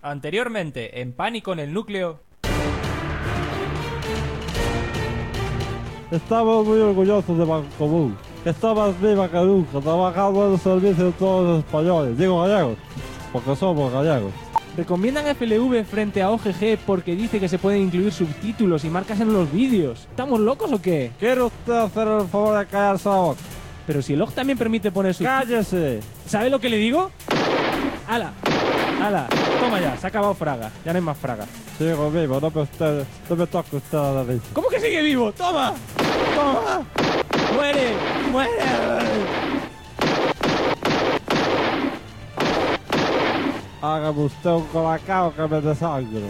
Anteriormente, en Pánico en el Núcleo. Estamos muy orgullosos de Bancomún. Está más viva que nunca, trabajando en el servicio de todos los españoles. Digo gallegos, porque somos gallegos. Recomiendan FLV frente a OGG porque dice que se pueden incluir subtítulos y marcas en los vídeos. ¿Estamos locos o qué? ¿Quiere usted hacer el favor de callarse la boca? Pero si el OG también permite poner subtítulos. ¡Cállese! ¿Sabe lo que le digo? ¡Hala! ¡Hala! Toma ya, se ha acabado Fraga. Ya no hay más Fraga. Sigo vivo, no me toque usted a la nariz. ¿Cómo que sigue vivo? ¡Toma! ¡Toma! ¡Muere! ¡Muere! Hágame usted un colacao que me desangro.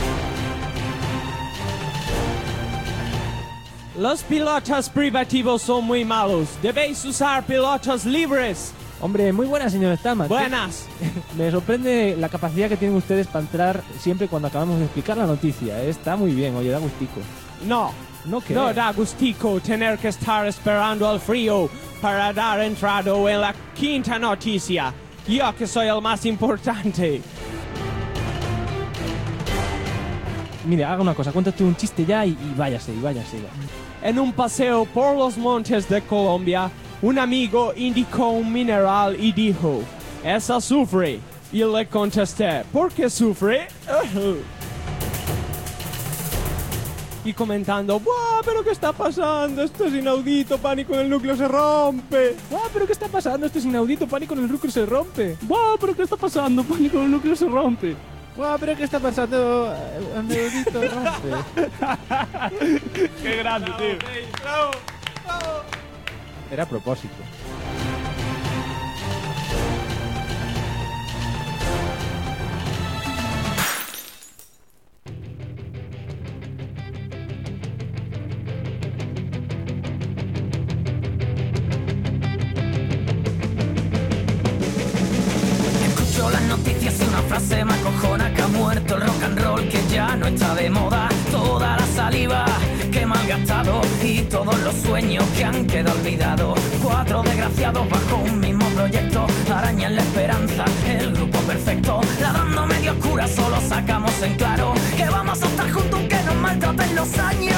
Los pilotos privativos son muy malos. Debéis usar pilotos libres. Hombre, muy buenas, señor Stallman. Buenas. Me sorprende la capacidad que tienen ustedes para entrar siempre cuando acabamos de explicar la noticia. Está muy bien, oye, da gustico. No. ¿No qué? No da gustico tener que estar esperando al frío para dar entrado en la quinta noticia. Yo que soy el más importante. Mire, haga una cosa, cuéntate un chiste ya y váyase. En un paseo por los montes de Colombia, un amigo indicó un mineral y dijo, es azufre. Y le contesté, ¿por qué sufre? Y comentando, ¡buah! ¿Pero qué está pasando? Esto es inaudito, Pánico en el Núcleo se rompe. ¡Wow! ¿Pero qué está pasando? Esto es inaudito, Pánico en el Núcleo se rompe. ¡Wow! ¿Pero qué está pasando? Pánico en el Núcleo se rompe. ¡Wow! ¿Pero qué está pasando? El neudito rompe. ¡Qué grande, tío! ¡Bravo! Era a propósito. Las noticias y una frase me acojona que ha muerto el rock and roll, que ya no está de moda. Toda la saliva que me han gastado y todos los sueños que han quedado olvidados. 4 desgraciados bajo un mismo proyecto arañan la esperanza, el grupo perfecto. La dando medio oscura solo sacamos en claro que vamos a estar juntos aunque nos maltraten los años.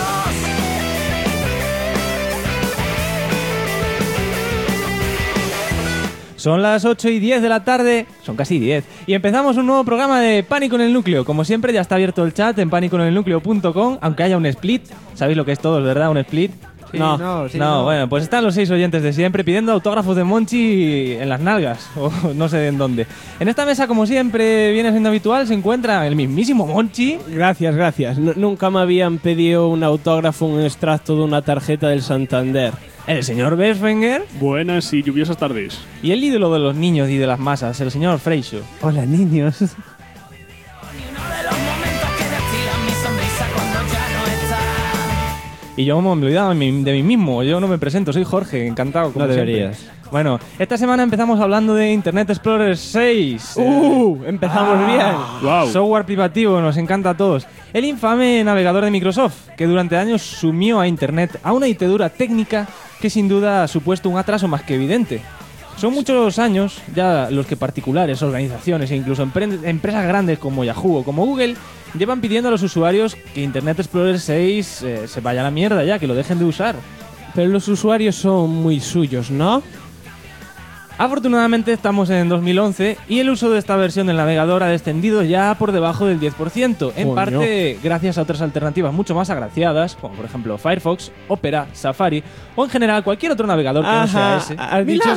Son las 8:10 de la tarde, son casi 10, y empezamos un nuevo programa de Pánico en el Núcleo. Como siempre, ya está abierto el chat en panicoenelnucleo.com, aunque haya un split. ¿Sabéis lo que es todo, verdad? Un split. Sí, No, bueno, pues están los 6 oyentes de siempre pidiendo autógrafos de Monchi en las nalgas, o no sé en dónde. En esta mesa, como siempre viene siendo habitual, se encuentra el mismísimo Monchi. Gracias. Nunca me habían pedido un autógrafo, un extracto de una tarjeta del Santander. El señor Bersfinger. Buenas y lluviosas tardes. Y el ídolo de los niños y de las masas, el señor Freixo. Hola, niños. Ni uno de los momentos que destilan mi sonrisa cuando ya no está. Y yo me he olvidado de mí mismo, yo no me presento, soy Jorge, encantado. Como No siempre. deberías. Bueno, esta semana empezamos hablando de Internet Explorer 6. Empezamos bien. Wow. Software privativo, nos encanta a todos. El infame navegador de Microsoft, que durante años sumió a Internet a una dictadura técnica que sin duda ha supuesto un atraso más que evidente. Son muchos años ya los que particulares, organizaciones e incluso empresas grandes como Yahoo o como Google llevan pidiendo a los usuarios que Internet Explorer 6 se vaya a la mierda ya, que lo dejen de usar. Pero los usuarios son muy suyos, ¿no? Afortunadamente estamos en 2011 y el uso de esta versión del navegador ha descendido ya por debajo del 10%, en Coño. parte gracias a otras alternativas mucho más agraciadas, como por ejemplo Firefox, Opera, Safari o en general cualquier otro navegador que no sea ese. Has dicho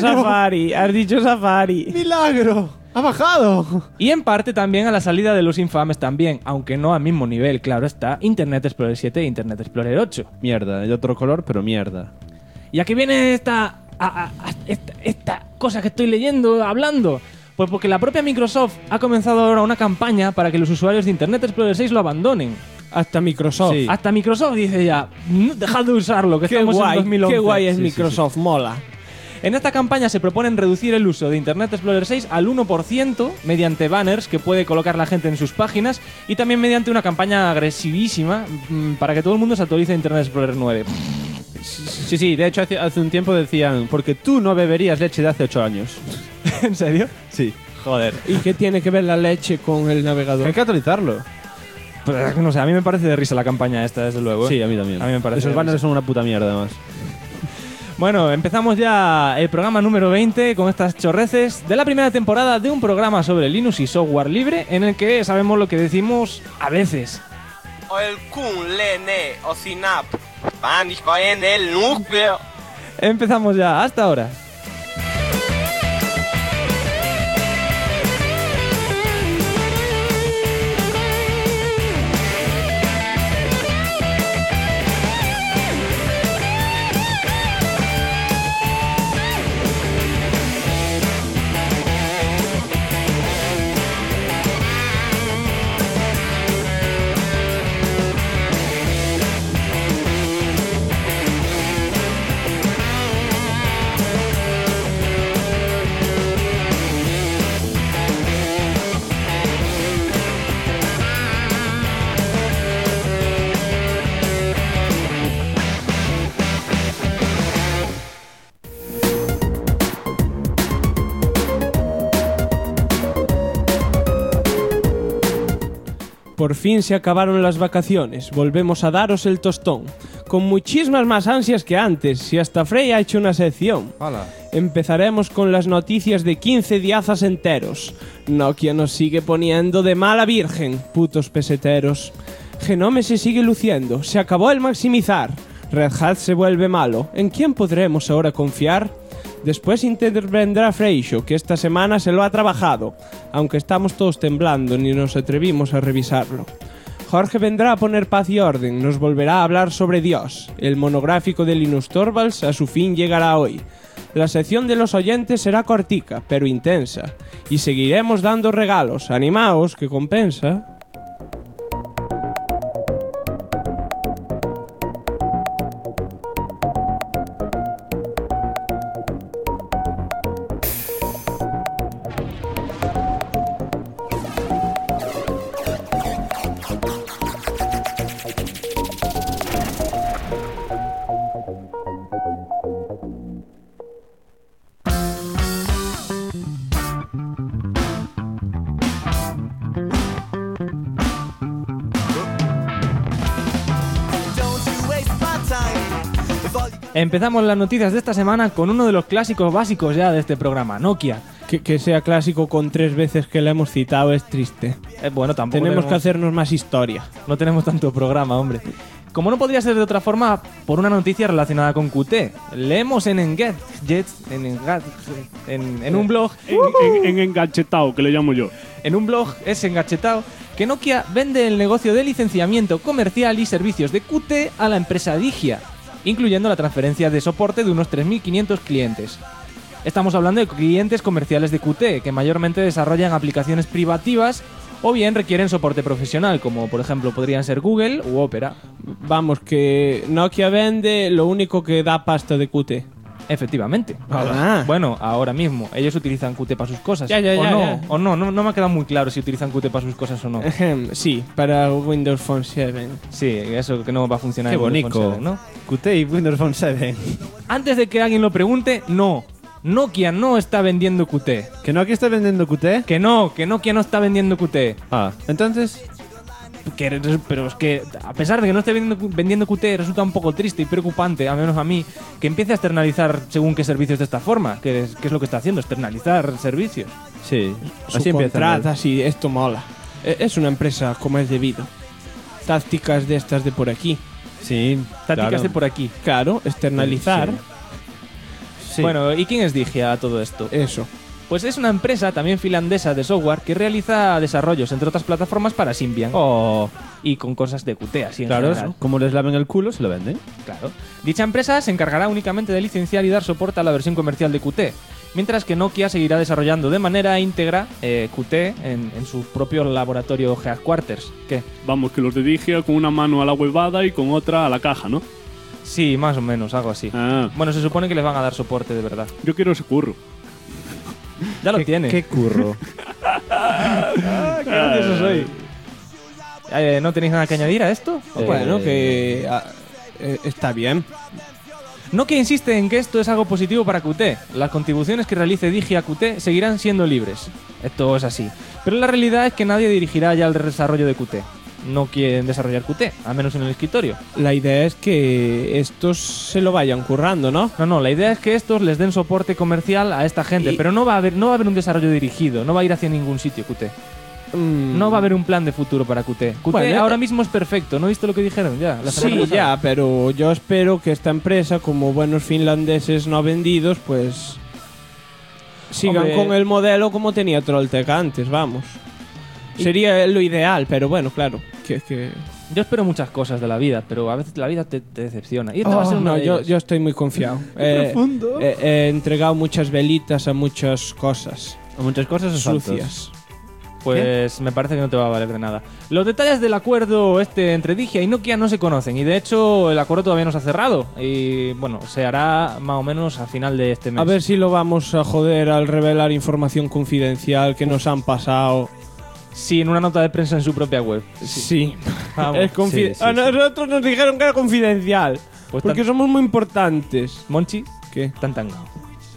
Safari. ¡Milagro! ¡Ha bajado! Y en parte también a la salida de los infames también, aunque no al mismo nivel, claro está, Internet Explorer 7 e Internet Explorer 8. Mierda, de otro color, pero mierda. ¿Y a qué viene esta cosa que estoy leyendo, hablando? Pues porque la propia Microsoft ha comenzado ahora una campaña para que los usuarios de Internet Explorer 6 lo abandonen. Hasta Microsoft. Sí. Hasta Microsoft dice ya, dejad de usarlo, que Qué estamos en guay, 2011. qué guay es Sí, sí, Microsoft, mola. En esta campaña se proponen reducir el uso de Internet Explorer 6 al 1% mediante banners que puede colocar la gente en sus páginas y también mediante una campaña agresivísima para que todo el mundo se actualice a Internet Explorer 9. Sí, de hecho hace un tiempo decían, porque tú no beberías leche de hace 8 años. ¿En serio? Sí. Joder. ¿Y qué tiene que ver la leche con el navegador? Hay que actualizarlo. Pues, no sé, a mí me parece de risa la campaña esta, desde luego. Sí, a mí también. A mí me parece Esos de banners risa. son una puta mierda, además. Bueno, empezamos ya el programa número 20 con estas chorreces de la primera temporada de un programa sobre Linux y software libre en el que sabemos lo que decimos a veces. O el kun lene o sinap. Pánico en el núcleo. Empezamos ya, hasta ahora. Por fin se acabaron las vacaciones, volvemos a daros el tostón, con muchísimas más ansias que antes, si hasta Frey ha hecho una sección. Empezaremos con las noticias de 15 diazas enteros. Nokia nos sigue poniendo de mala virgen, putos peseteros. Genome se sigue luciendo, se acabó el maximizar. Red Hat se vuelve malo, ¿en quién podremos ahora confiar? Después intervendrá Freixo, que esta semana se lo ha trabajado, aunque estamos todos temblando ni nos atrevimos a revisarlo. Jorge vendrá a poner paz y orden, nos volverá a hablar sobre Dios. El monográfico de Linus Torvalds a su fin llegará hoy. La sección de los oyentes será cortica, pero intensa. Y seguiremos dando regalos, animaos, que compensa. Empezamos las noticias de esta semana con uno de los clásicos básicos ya de este programa, Nokia. Que sea clásico con 3 veces que le hemos citado es triste. Bueno, tampoco Tenemos que hacernos más historia. No tenemos tanto programa, hombre. Como no podría ser de otra forma, por una noticia relacionada con Qt. Leemos en Engadget, en un blog, En enganchetao, que le llamo yo. en un blog es Engadgetao, que Nokia vende el negocio de licenciamiento comercial y servicios de Qt a la empresa Digia, incluyendo la transferencia de soporte de unos 3.500 clientes. Estamos hablando de clientes comerciales de Qt, que mayormente desarrollan aplicaciones privativas o bien requieren soporte profesional, como por ejemplo podrían ser Google u Opera. Vamos, que Nokia vende lo único que da pasta de Qt. Efectivamente. Ah. Bueno, ahora mismo. Ellos utilizan Qt para sus cosas. Ya, ¿O no? ya. ¿O no? No me ha quedado muy claro si utilizan Qt para sus cosas o no. Sí, para Windows Phone 7. Sí, eso que no va a funcionar Qué en Windows Phone bonito. 7, ¿no? Qt y Windows Phone 7. Antes de que alguien lo pregunte, no. Nokia no está vendiendo Qt. ¿Que Nokia está vendiendo Qt? Que Nokia no está vendiendo Qt. Ah, entonces... Pero es que, a pesar de que no esté vendiendo Qt, resulta un poco triste y preocupante, al menos a mí, que empiece a externalizar según qué servicios de esta forma. Que es lo que está haciendo, externalizar servicios. Sí, así empieza. Subcontratas y esto mola. Es una empresa como es debido. Tácticas de estas de por aquí. Sí, Tácticas claro. de por aquí. Claro, externalizar. Sí. Bueno, ¿y quién es Digia a todo esto? Eso. Pues es una empresa también finlandesa de software que realiza desarrollos, entre otras plataformas, para Symbian. Oh, Y con cosas de Qt, así en claro, general. como les laven el culo, se lo venden. Claro. Dicha empresa se encargará únicamente de licenciar y dar soporte a la versión comercial de Qt, mientras que Nokia seguirá desarrollando de manera íntegra Qt en su propio laboratorio Headquarters. ¿Qué? Vamos, que los de Digia con una mano a la huevada y con otra a la caja, ¿no? Sí, más o menos, algo así. Ah, Bueno, se supone que les van a dar soporte de verdad. yo quiero ese curro. Ya lo tiene. Qué curro. Qué gracioso soy. ¿No tenéis nada que añadir a esto? Bueno, que está bien. Nokia insiste en que esto es algo positivo para Qt. Las contribuciones que realice Digi a Qt seguirán siendo libres. Esto es así. Pero la realidad es que nadie dirigirá ya el desarrollo de Qt. No quieren desarrollar Qt, al menos en el escritorio. La idea es que estos se lo vayan currando, ¿no? No, la idea es que estos les den soporte comercial a esta gente, pero no va a haber un desarrollo dirigido, no va a ir hacia ningún sitio Qt. No va a haber un plan de futuro para Qt. Qt Bueno, ahora mismo es perfecto, ¿no viste lo que dijeron ya? La semana Sí, pasada? ya, pero yo espero que esta empresa, como buenos finlandeses no vendidos, pues sigan Hombre. con el modelo como tenía Trolltech antes, vamos. Sería lo ideal, pero bueno, claro. Que... Yo espero muchas cosas de la vida, pero a veces la vida te decepciona. Y esta va a ser una no, de ellas. yo estoy muy confiado. He entregado muchas velitas a muchas cosas A muchas cosas o saltos. sucias. Pues me parece que no te va a valer de nada. Los detalles del acuerdo entre Digia y Nokia no se conocen. Y de hecho el acuerdo todavía no se ha cerrado. Y bueno, se hará más o menos a final de este mes. A ver si lo vamos a joder al revelar información confidencial que nos han pasado. Sí, en una nota de prensa en su propia web. Sí. Vamos. Es Sí, sí, a nosotros nos dijeron que era confidencial. Pues porque somos muy importantes. Monchi, ¿Qué? tan tangao.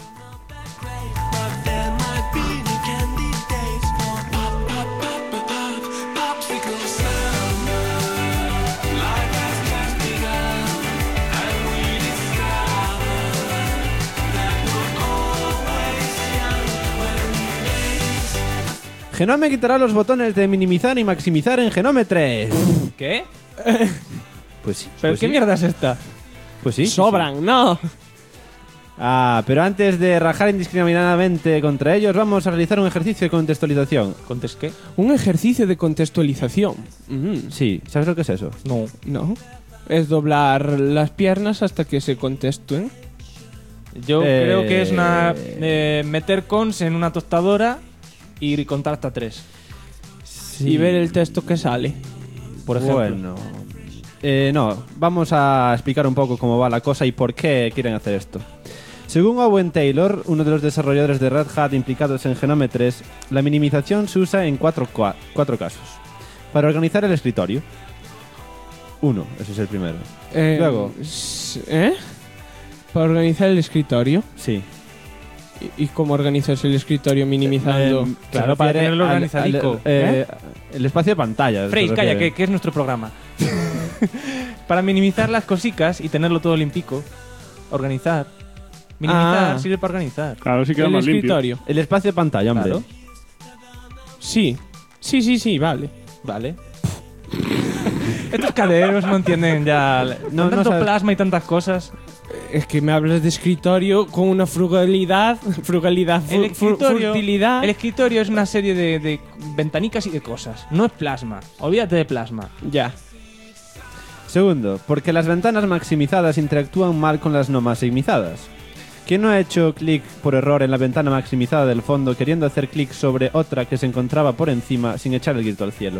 Genome quitará los botones de minimizar y maximizar en Genome 3. ¿Qué? Pues sí. ¿Pero pues qué sí. mierda es esta? Pues sí. Sobran, ¿no? Ah, pero antes de rajar indiscriminadamente contra ellos, vamos a realizar un ejercicio de contextualización. ¿Contes qué? Un ejercicio de contextualización. Sí, ¿sabes lo que es eso? No. No. Es doblar las piernas hasta que se contestuen. Yo creo que es una meter cons en una tostadora y contar hasta 3. Sí. Y ver el texto que sale. Por ejemplo. Bueno. No, vamos a explicar un poco cómo va la cosa y por qué quieren hacer esto. Según Owen Taylor, uno de los desarrolladores de Red Hat implicados en Genome 3, la minimización se usa en cuatro casos. Para organizar el escritorio. Uno, ese es el primero. Luego. Para organizar el escritorio. Sí. ¿Y cómo organizas el escritorio minimizando? Claro, para tenerlo organizadico. El espacio de pantalla. Frey, se calla, refiere. que es nuestro programa. Para minimizar las cosicas y tenerlo todo limpico. Organizar. Minimizar sirve para organizar. Claro, sí queda el más limpio. escritorio. El espacio de pantalla, hombre. Claro. Sí. Sí, vale. Vale. Estos caderos no entienden ya. No Tanto sabes. plasma y tantas cosas. Es que me hablas de escritorio con una frugalidad. Fertilidad. El escritorio es una serie de ventanicas y de cosas. No es plasma. Olvídate de plasma. Ya. Segundo, porque las ventanas maximizadas interactúan mal con las no maximizadas. ¿Quién no ha hecho clic por error en la ventana maximizada del fondo queriendo hacer clic sobre otra que se encontraba por encima sin echar el grito al cielo?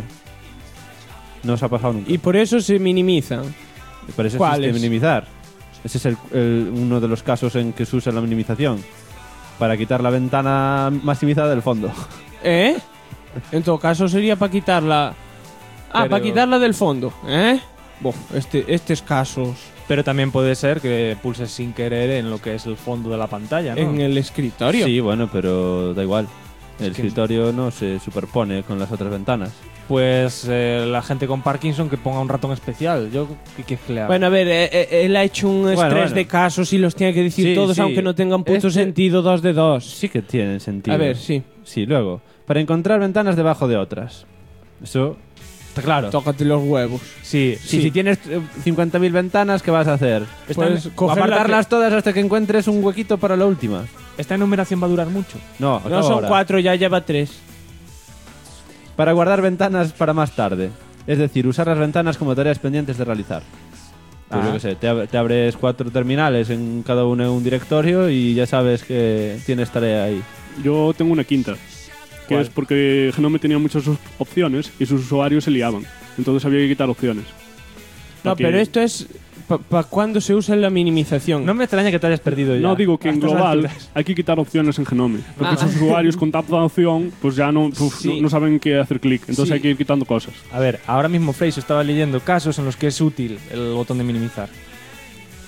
No os ha pasado nunca. Y por eso se minimizan. por eso ¿cuáles? existe minimizar. Ese es uno de los casos en que se usa la minimización. Para quitar la ventana maximizada del fondo. ¿Eh? En todo caso sería para quitarla. Pero- Para quitarla del fondo. ¿Eh? Estos casos Pero también puede ser que pulses sin querer en lo que es el fondo de la pantalla, ¿no? en el escritorio. Sí, bueno, pero da igual. El que- escritorio no se superpone con las otras ventanas. Pues la gente con Parkinson que ponga un ratón especial. Yo, ¿qué le hago? Bueno, a ver, él ha hecho un estrés bueno. de casos y los tiene que decir Sí, todos, sí. aunque no tengan puto Este- sentido 2 de 2. Sí que tienen sentido. A ver, sí. Sí, luego. Para encontrar ventanas debajo de otras. Eso está claro. Tócate los huevos. sí, Si tienes 50.000 ventanas, ¿qué vas a hacer? Pues coger la Apartarlas todas hasta que encuentres un huequito para la última. esta enumeración va a durar mucho. No, No son ahora. 4, ya lleva 3. Para guardar ventanas para más tarde. Es decir, usar las ventanas como tareas pendientes de realizar. Pues yo qué sé, te abres 4 terminales en cada uno en un directorio y ya sabes que tienes tarea ahí. Yo tengo una quinta, que ¿Cuál? es porque Genome tenía muchas opciones y sus usuarios se liaban. Entonces había que quitar opciones. No, Porque- pero esto es para cuando se usa la minimización. No me extraña que te hayas perdido ya. No, digo que A en estas global alturas. hay que quitar opciones en Genome. Porque sus usuarios con tap de opción pues ya no, Sí. no saben qué hacer clic. Entonces Sí. hay que ir quitando cosas. A ver, ahora mismo Frey estaba leyendo casos en los que es útil el botón de minimizar.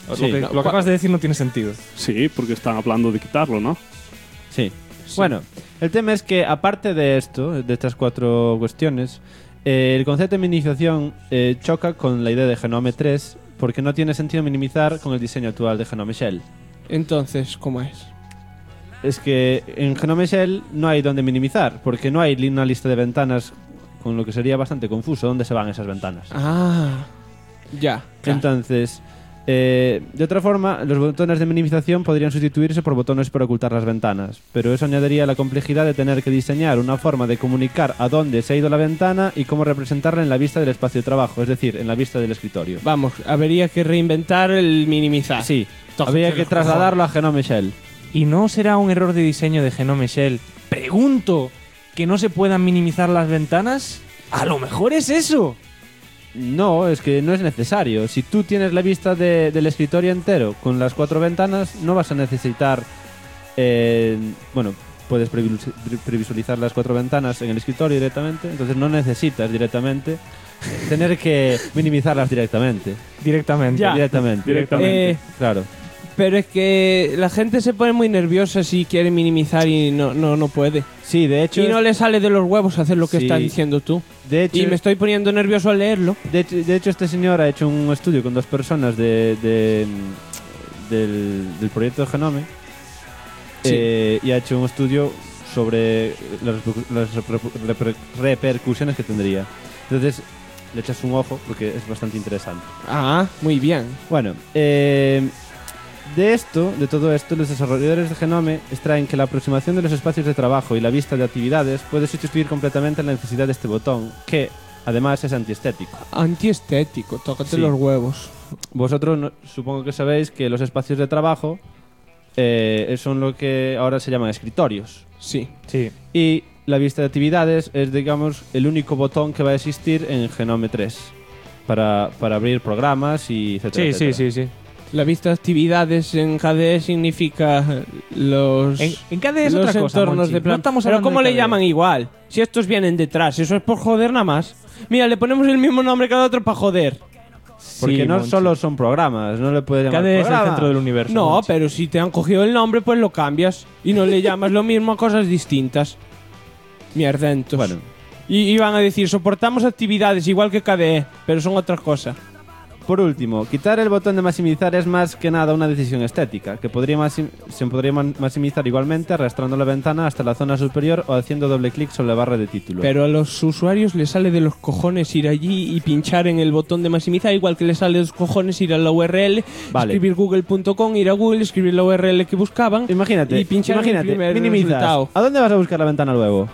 Sí, lo que acabas de decir no tiene sentido. Sí, porque están hablando de quitarlo, ¿no? Sí. Bueno, el tema es que aparte de esto, de estas 4 cuestiones, el concepto de minimización choca con la idea de Genome 3 porque no tiene sentido minimizar con el diseño actual de Genome Shell. Entonces, ¿cómo es? Es que en Genome Shell no hay donde minimizar, porque no hay una lista de ventanas, con lo que sería bastante confuso dónde se van esas ventanas. Ah, ya. Claro. Entonces, de otra forma, los botones de minimización podrían sustituirse por botones para ocultar las ventanas, pero eso añadiría la complejidad de tener que diseñar una forma de comunicar a dónde se ha ido la ventana y cómo representarla en la vista del espacio de trabajo, es decir, en la vista del escritorio. Vamos, habría que reinventar el minimizar. Sí, habría que trasladarlo a Genome Shell. ¿Y no será un error de diseño de Genome Shell? Pregunto, ¿que no se puedan minimizar las ventanas? ¡A lo mejor es eso! No, es que no es necesario. Si tú tienes la vista del escritorio entero con las 4 ventanas, no vas a necesitar... bueno, puedes previsualizar las 4 ventanas en el escritorio directamente, entonces no necesitas directamente tener que minimizarlas directamente. Directamente. Ya. Directamente. Claro. Pero es que la gente se pone muy nerviosa si quiere minimizar y no puede. Sí, de hecho... Y no le sale de los huevos hacer lo que Sí. estás diciendo tú. De hecho, Y me estoy poniendo nervioso al leerlo. de hecho, este señor ha hecho un estudio con 2 personas del proyecto de Genome y ha hecho un estudio sobre las repercusiones que tendría. Entonces, le echas un ojo porque es bastante interesante. Ah, muy bien. Bueno, de todo esto, los desarrolladores de Genome extraen que la aproximación de los espacios de trabajo y la vista de actividades puede sustituir completamente la necesidad de este botón, que además es antiestético. Antiestético, tócate Sí. los huevos. Vosotros supongo que sabéis que los espacios de trabajo son lo que ahora se llaman escritorios. Sí. Sí. Y la vista de actividades es, digamos, el único botón que va a existir en Genome 3 para abrir programas y etcétera. Sí. La vista de actividades en KDE significa los... En KDE es los otra cosa, entornos Monchi. de plan. No estamos Pero hablando ¿cómo de le KDE. llaman igual? Si estos vienen detrás, eso es por joder nada más. Mira, le ponemos el mismo nombre que al otro para joder. Porque Sí, no Monchi. solo son programas, no le puedes llamar KDE es el programa. centro del universo. No, Monchi. pero si te han cogido el nombre, pues lo cambias. Y no le llamas lo mismo a cosas distintas. Mierdentos. Bueno, Y van a decir, soportamos actividades igual que KDE, pero son otra cosa. por último, quitar el botón de maximizar es más que nada una decisión estética, que se podría maximizar igualmente arrastrando la ventana hasta la zona superior o haciendo doble clic sobre la barra de título. Pero a los usuarios les sale de los cojones ir allí y pinchar en el botón de maximizar, igual que les sale de los cojones ir a la URL, Vale. escribir google.com, ir a Google, escribir la URL que buscaban Imagínate, y pinchar en el primer minimizas. resultado. ¿A dónde vas a buscar la ventana luego?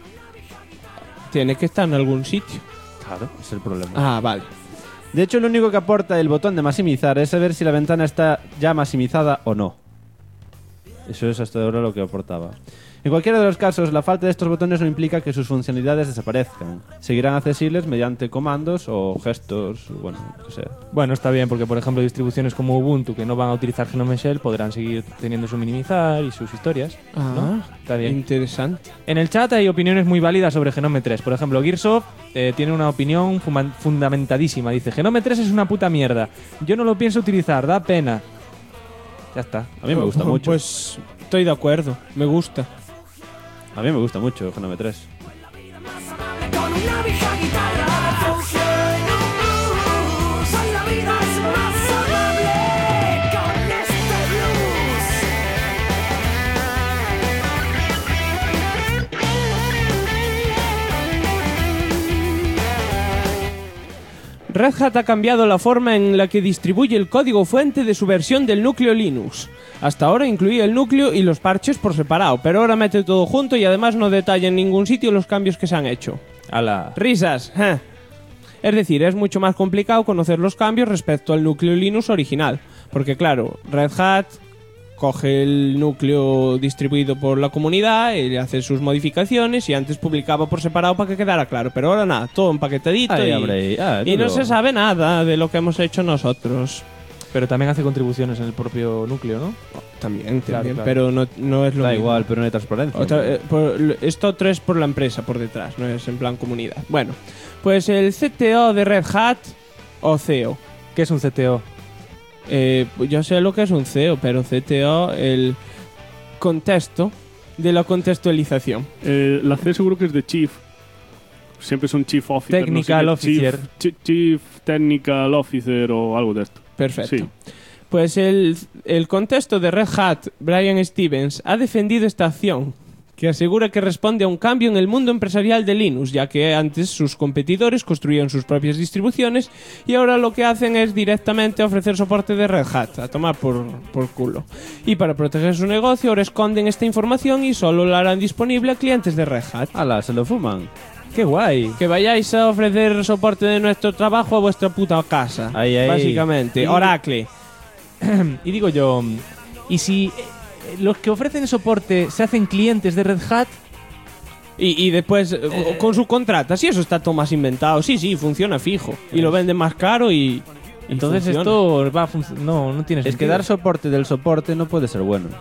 Tiene que estar en algún sitio. Claro, es el problema. Ah, vale. De hecho, lo único que aporta el botón de maximizar es saber si la ventana está ya maximizada o no. Eso es hasta ahora lo que aportaba. En cualquiera de los casos, la falta de estos botones no implica que sus funcionalidades desaparezcan. Seguirán accesibles mediante comandos o gestos, bueno, lo que sea. Bueno, está bien, porque por ejemplo distribuciones como Ubuntu que no van a utilizar Genome Shell podrán seguir teniendo su minimizar y sus historias. Ah, Está bien. interesante. En el chat hay opiniones muy válidas sobre Genome 3. Por ejemplo, Gearsoft tiene una opinión fundamentadísima. Dice, Genome 3 es una puta mierda. Yo no lo pienso utilizar, da pena. Ya está. A mí me gusta mucho. Pues estoy de acuerdo, me gusta. A mí me gusta mucho Genome 3. Con una vieja guitarra soy la vida es más amable con este Red Hat ha cambiado la forma en la que distribuye el código fuente de su versión del núcleo Linux. Hasta ahora incluía el núcleo y los parches por separado, pero ahora mete todo junto y además no detalla en ningún sitio los cambios que se han hecho. Ala. Risas. Es decir, es mucho más complicado conocer los cambios respecto al núcleo Linux original, porque claro, Red Hat coge el núcleo distribuido por la comunidad y hace sus modificaciones y antes publicaba por separado para que quedara claro, pero ahora nada, todo empaquetadito Ay, y hombre, no duro. se sabe nada de lo que hemos hecho nosotros. Pero también hace contribuciones en el propio núcleo, ¿no? También, Claro, claro. pero no es lo Da mismo. igual, pero no hay transparencia. Esto otro es por la empresa por detrás, no es en plan comunidad. Bueno, pues el CTO de Red Hat, o CEO, ¿Qué es un CTO? Yo sé lo que es un CEO, pero CTO, el contexto de la contextualización. La C seguro que es de Chief. Siempre son Chief Officer. Technical no sé qué, Officer. Chief Technical Officer o algo de esto. Perfecto. Sí. Pues el contexto de Red Hat, Brian Stevens, ha defendido esta acción, que asegura que responde a un cambio en el mundo empresarial de Linux, ya que antes sus competidores construían sus propias distribuciones y ahora lo que hacen es directamente ofrecer soporte de Red Hat, a tomar por culo. Y para proteger su negocio ahora esconden esta información y solo la harán disponible a clientes de Red Hat. ¡Hala, se lo fuman! ¡Qué guay! Que vayáis a ofrecer soporte de nuestro trabajo a vuestra puta casa. Ahí, ahí. Básicamente. Y- Oracle. Y digo yo, ¿y si los que ofrecen soporte se hacen clientes de Red Hat? Y después con su contrata. Sí, eso está todo más inventado. Sí, funciona fijo. Y lo venden más caro y Entonces funciona. esto va a funcionar. No tiene Es sentido. que dar soporte del soporte no puede ser bueno.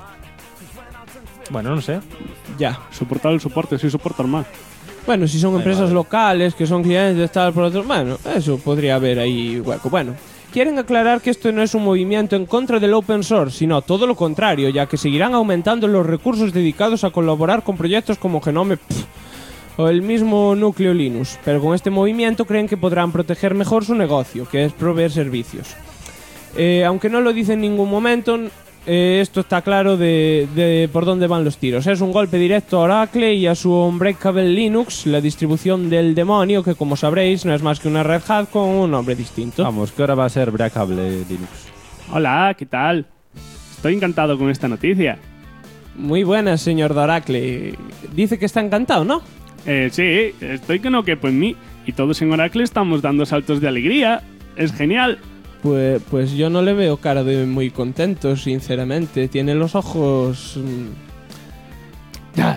Bueno, no sé. Ya. Soportar el soporte, sí soportar más. Bueno, si son empresas locales, que son clientes, tal, por otro... Bueno, eso podría haber ahí hueco. Bueno, quieren aclarar que esto no es un movimiento en contra del open source, sino todo lo contrario, ya que seguirán aumentando los recursos dedicados a colaborar con proyectos como Genome o el mismo núcleo Linux. Pero con este movimiento creen que podrán proteger mejor su negocio, que es proveer servicios. Aunque no lo dice en ningún momento... esto está claro de por dónde van los tiros. Es un golpe directo a Oracle y a su Unbreakable Linux, la distribución del demonio, que como sabréis no es más que una Red Hat con un nombre distinto. Vamos, que ahora va a ser Breakable Linux. Hola, ¿qué tal? Estoy encantado con esta noticia. Muy buenas, señor de Oracle. Dice que está encantado, ¿no? Sí, estoy que no quepo en mí. Y todos en Oracle estamos dando saltos de alegría. Es genial. Pues yo no le veo cara de muy contento, sinceramente. Tiene los ojos... Ya.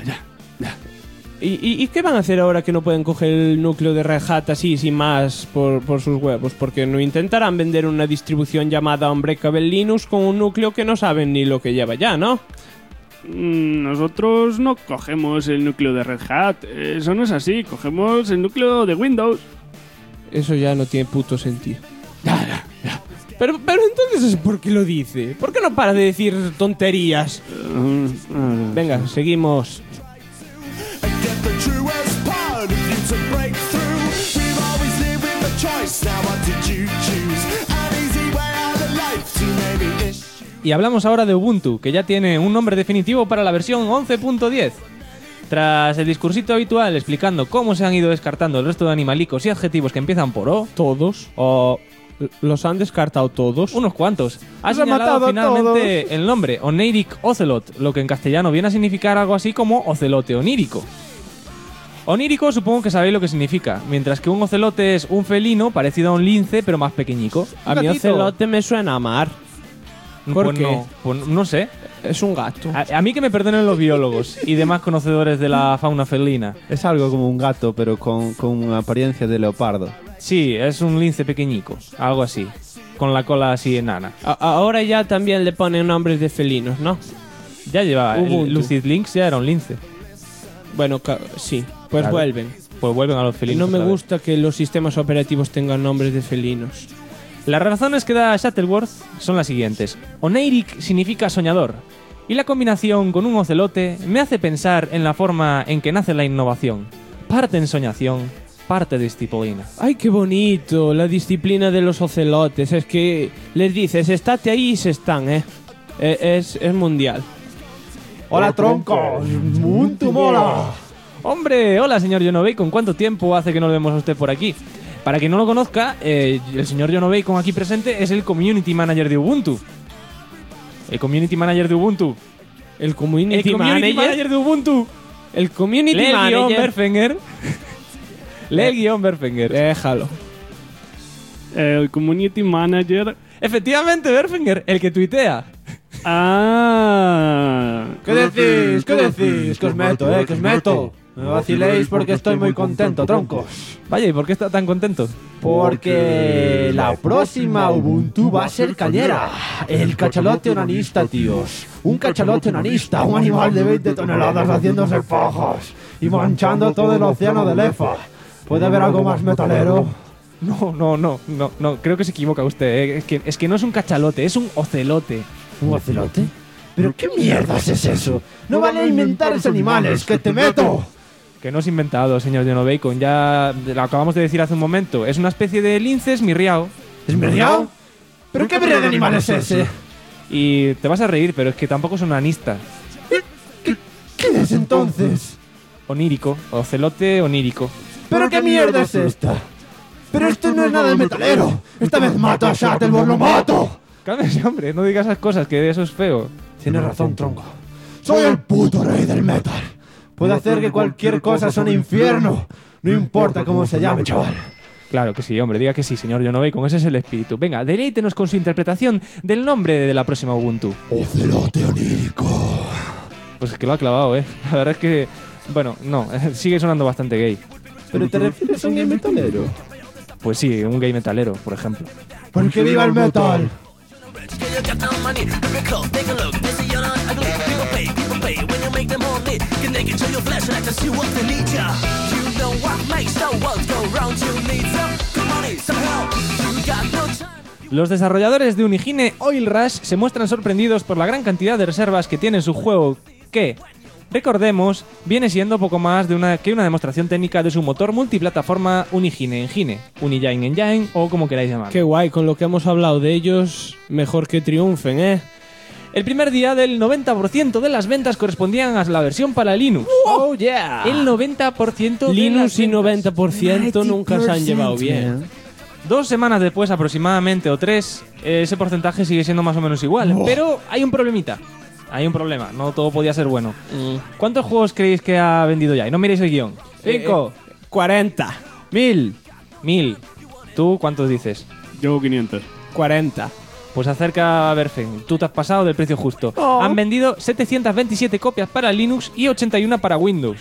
¿Y qué van a hacer ahora que no pueden coger el núcleo de Red Hat así, sin más, por sus huevos? Porque no intentarán vender una distribución llamada Unbreakable Linux con un núcleo que no saben ni lo que lleva ya, ¿no? Nosotros no cogemos el núcleo de Red Hat. Eso no es así. Cogemos el núcleo de Windows. Eso ya no tiene puto sentido. Pero entonces, ¿por qué lo dice? ¿Por qué no para de decir tonterías? Venga, seguimos. Y hablamos ahora de Ubuntu, que ya tiene un nombre definitivo para la versión 11.10. Tras el discursito habitual explicando cómo se han ido descartando el resto de animalicos y adjetivos que empiezan por O, Todos. o Los han descartado todos. unos cuantos, ha Los ha señalado matado a finalmente el nombre Oniric Ocelot, lo que en castellano viene a significar algo así como ocelote onírico. Onírico supongo que sabéis lo que significa, mientras que un ocelote es un felino parecido a un lince pero más pequeñico. A mí ocelote me suena a mar. ¿Por Pues qué? no, pues no sé. Es un gato. A mí que me perdonen los biólogos y demás conocedores de la fauna felina. Es algo como un gato, pero con apariencia de leopardo. Sí, es un lince pequeñico, algo así, con la cola así enana. Ahora ya también le ponen nombres de felinos, ¿no? Ya llevaba, Ubuntu. el Lucid Lynx ya era un lince. Bueno, sí. Pues Claro. vuelven. Pues vuelven a los Y felinos. no me otra vez. gusta que los sistemas operativos tengan nombres de felinos. Las razones que da Shuttleworth son las siguientes. Oniric significa soñador, y la combinación con un ocelote me hace pensar en la forma en que nace la innovación. Parte ensoñación, parte disciplina. Ay, qué bonito, la disciplina de los ocelotes. Es que les dices, estate ahí y se están, ¿eh? Es mundial. ¡Hola, troncos! ¡Ubuntu mola! ¡Hombre! Hola, señor John Bacon. ¿Cuánto tiempo hace que no lo vemos a usted por aquí? Para quien no lo conozca, el señor John Bacon aquí presente es el Community Manager de Ubuntu. El Community Manager de Ubuntu. El Community, El Community Manager de Ubuntu. El Community Lee el guión Manager. Berfenger. Lee el guión Berfenger. Déjalo. El Community Manager. Efectivamente, Berfenger, el que tuitea. Ah. ¿Qué decís? ¿Qué decís? Que os meto, que os meto. Me vaciléis porque estoy muy contento, troncos. Vaya, ¿y por qué está tan contento? Porque la próxima Ubuntu va a ser cañera. El cachalote onanista, tíos. Un cachalote onanista, un animal de 20 toneladas haciéndose pajas y manchando todo el océano de Lefa. ¿Puede haber algo más metalero? No, creo que se equivoca usted. Es que no es un cachalote, es un ocelote. ¿Un ocelote? ¿Pero qué mierdas es eso? ¡No vale inventar animales, que te meto! Que no es inventado, señor John Bacon. Ya lo acabamos de decir hace un momento. Es una especie de lince esmirriao. ¿Esmirriao? ¿Pero qué breed de animal es ese? Y te vas a reír, pero es que tampoco es onanista. ¿Qué es entonces? Onírico, ocelote onírico. ¿Pero qué mierda es esta? ¡Pero esto no es nada de metalero! ¡Esta vez mato a Shatterbird, lo mato! Cálmese, hombre, no digas esas cosas, que eso es feo. Tienes razón, tronco. ¡Soy el puto rey del metal! Puedo hacer que cualquier cosa suene infierno. No importa cómo se llame, chaval. Claro que sí, hombre, diga que sí, señor John Bacon, ese es el espíritu. Venga, deleítenos con su interpretación del nombre de la próxima Ubuntu. Ocelote onírico. Pues es que lo ha clavado, ¿eh? La verdad es que... Bueno, no, sigue sonando bastante gay. ¿Pero te refieres a un gay metalero? Pues sí, un gay metalero, por ejemplo. ¡Porque viva el metal! Los desarrolladores de Unigine Oil Rush se muestran sorprendidos por la gran cantidad de reservas que tiene su juego que, recordemos, viene siendo poco más de una demostración técnica de su motor multiplataforma Unigine Engine, Unigine Engine o como queráis llamarlo. Qué guay, con lo que hemos hablado de ellos, mejor que triunfen, ¿eh? El primer día del 90% de las ventas correspondían a la versión para Linux. ¡Oh, yeah! El 90% de Linux las y ventas. 90% nunca se han llevado bien. 2 semanas después aproximadamente, o 3, ese porcentaje sigue siendo más o menos igual. Pero hay un problemita. Hay un problema, no todo podía ser bueno. ¿Cuántos juegos creéis que ha vendido ya? Y no miréis el guión. 5. 40. 1000. 1000. ¿Tú cuántos dices? Yo 500. 40. Pues acerca a Berfen, tú te has pasado del precio justo. Han vendido 727 copias para Linux y 81 para Windows.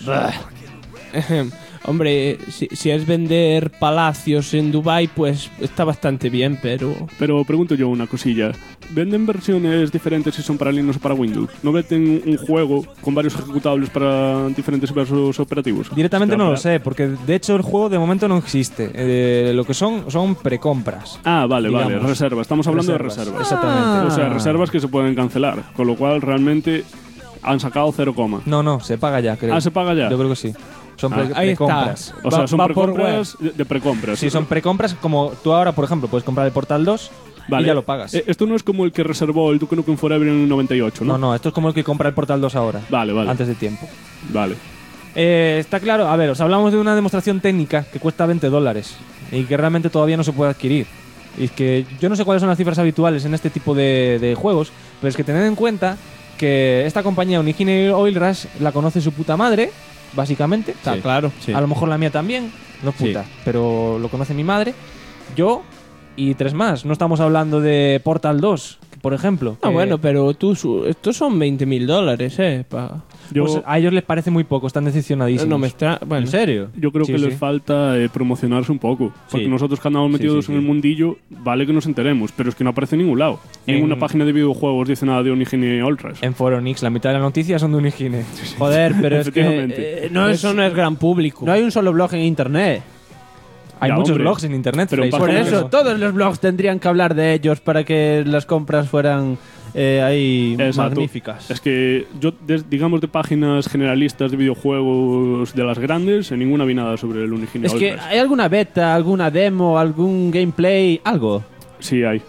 Hombre, si es vender palacios en Dubai, pues está bastante bien, pero... Pero pregunto yo una cosilla. ¿Venden versiones diferentes si son para Linux o para Windows? ¿No venden un juego con varios ejecutables para diferentes versos operativos? Directamente no lo sé, porque de hecho el juego de momento no existe. Lo que son precompras. Ah, vale, digamos. vale, reservas. Estamos hablando de reservas. Exactamente. O sea, reservas que se pueden cancelar, con lo cual realmente han sacado 0, No, se paga ya, creo. Ah, ¿se paga ya? Yo creo que sí. Son ahí precompras. O sea, son va por precompras de precompras. Sí, son precompras, como tú ahora, por ejemplo, puedes comprar el Portal 2 y ya lo pagas. Esto no es como el que reservó el Duke Nukem Forever en el 98, ¿no? No, esto es como el que compra el Portal 2 ahora. Vale. Antes de tiempo. Vale. Está claro, a ver, os hablamos de una demostración técnica que cuesta $20 y que realmente todavía no se puede adquirir. Y es que yo no sé cuáles son las cifras habituales en este tipo de juegos, pero es que tened en cuenta que esta compañía Unigine Oil Rush la conoce su puta madre, básicamente. Está claro. A lo mejor la mía también, no es puta, pero lo conoce mi madre, yo y 3 más. No estamos hablando de Portal 2, por ejemplo. Bueno, pero estos son $20,000, Pues a ellos les parece muy poco, están decepcionadísimos. No me extraña. Bueno, ¿En serio? Yo creo que les falta promocionarse un poco. Porque nosotros que andamos metidos en el mundillo, vale que nos enteremos, pero es que no aparece en ningún lado. En ninguna página de videojuegos dice nada de Unigine Ultras. En Foronix, la mitad de las noticias son de Unigine. Joder, pero es que Efectivamente. eso no es gran público. no hay un solo blog en internet. Hay Ya, muchos hombre. blogs en internet, Pero Frey, Por Bájame eso, eso. todos los blogs tendrían que hablar de ellos para que las compras fueran ahí Exacto. magníficas. Es que yo, digamos, de páginas generalistas de videojuegos de las grandes, en ninguna vi nada sobre el Unigine Es que Ultras. hay alguna beta, alguna demo, algún gameplay, algo. Sí, hay.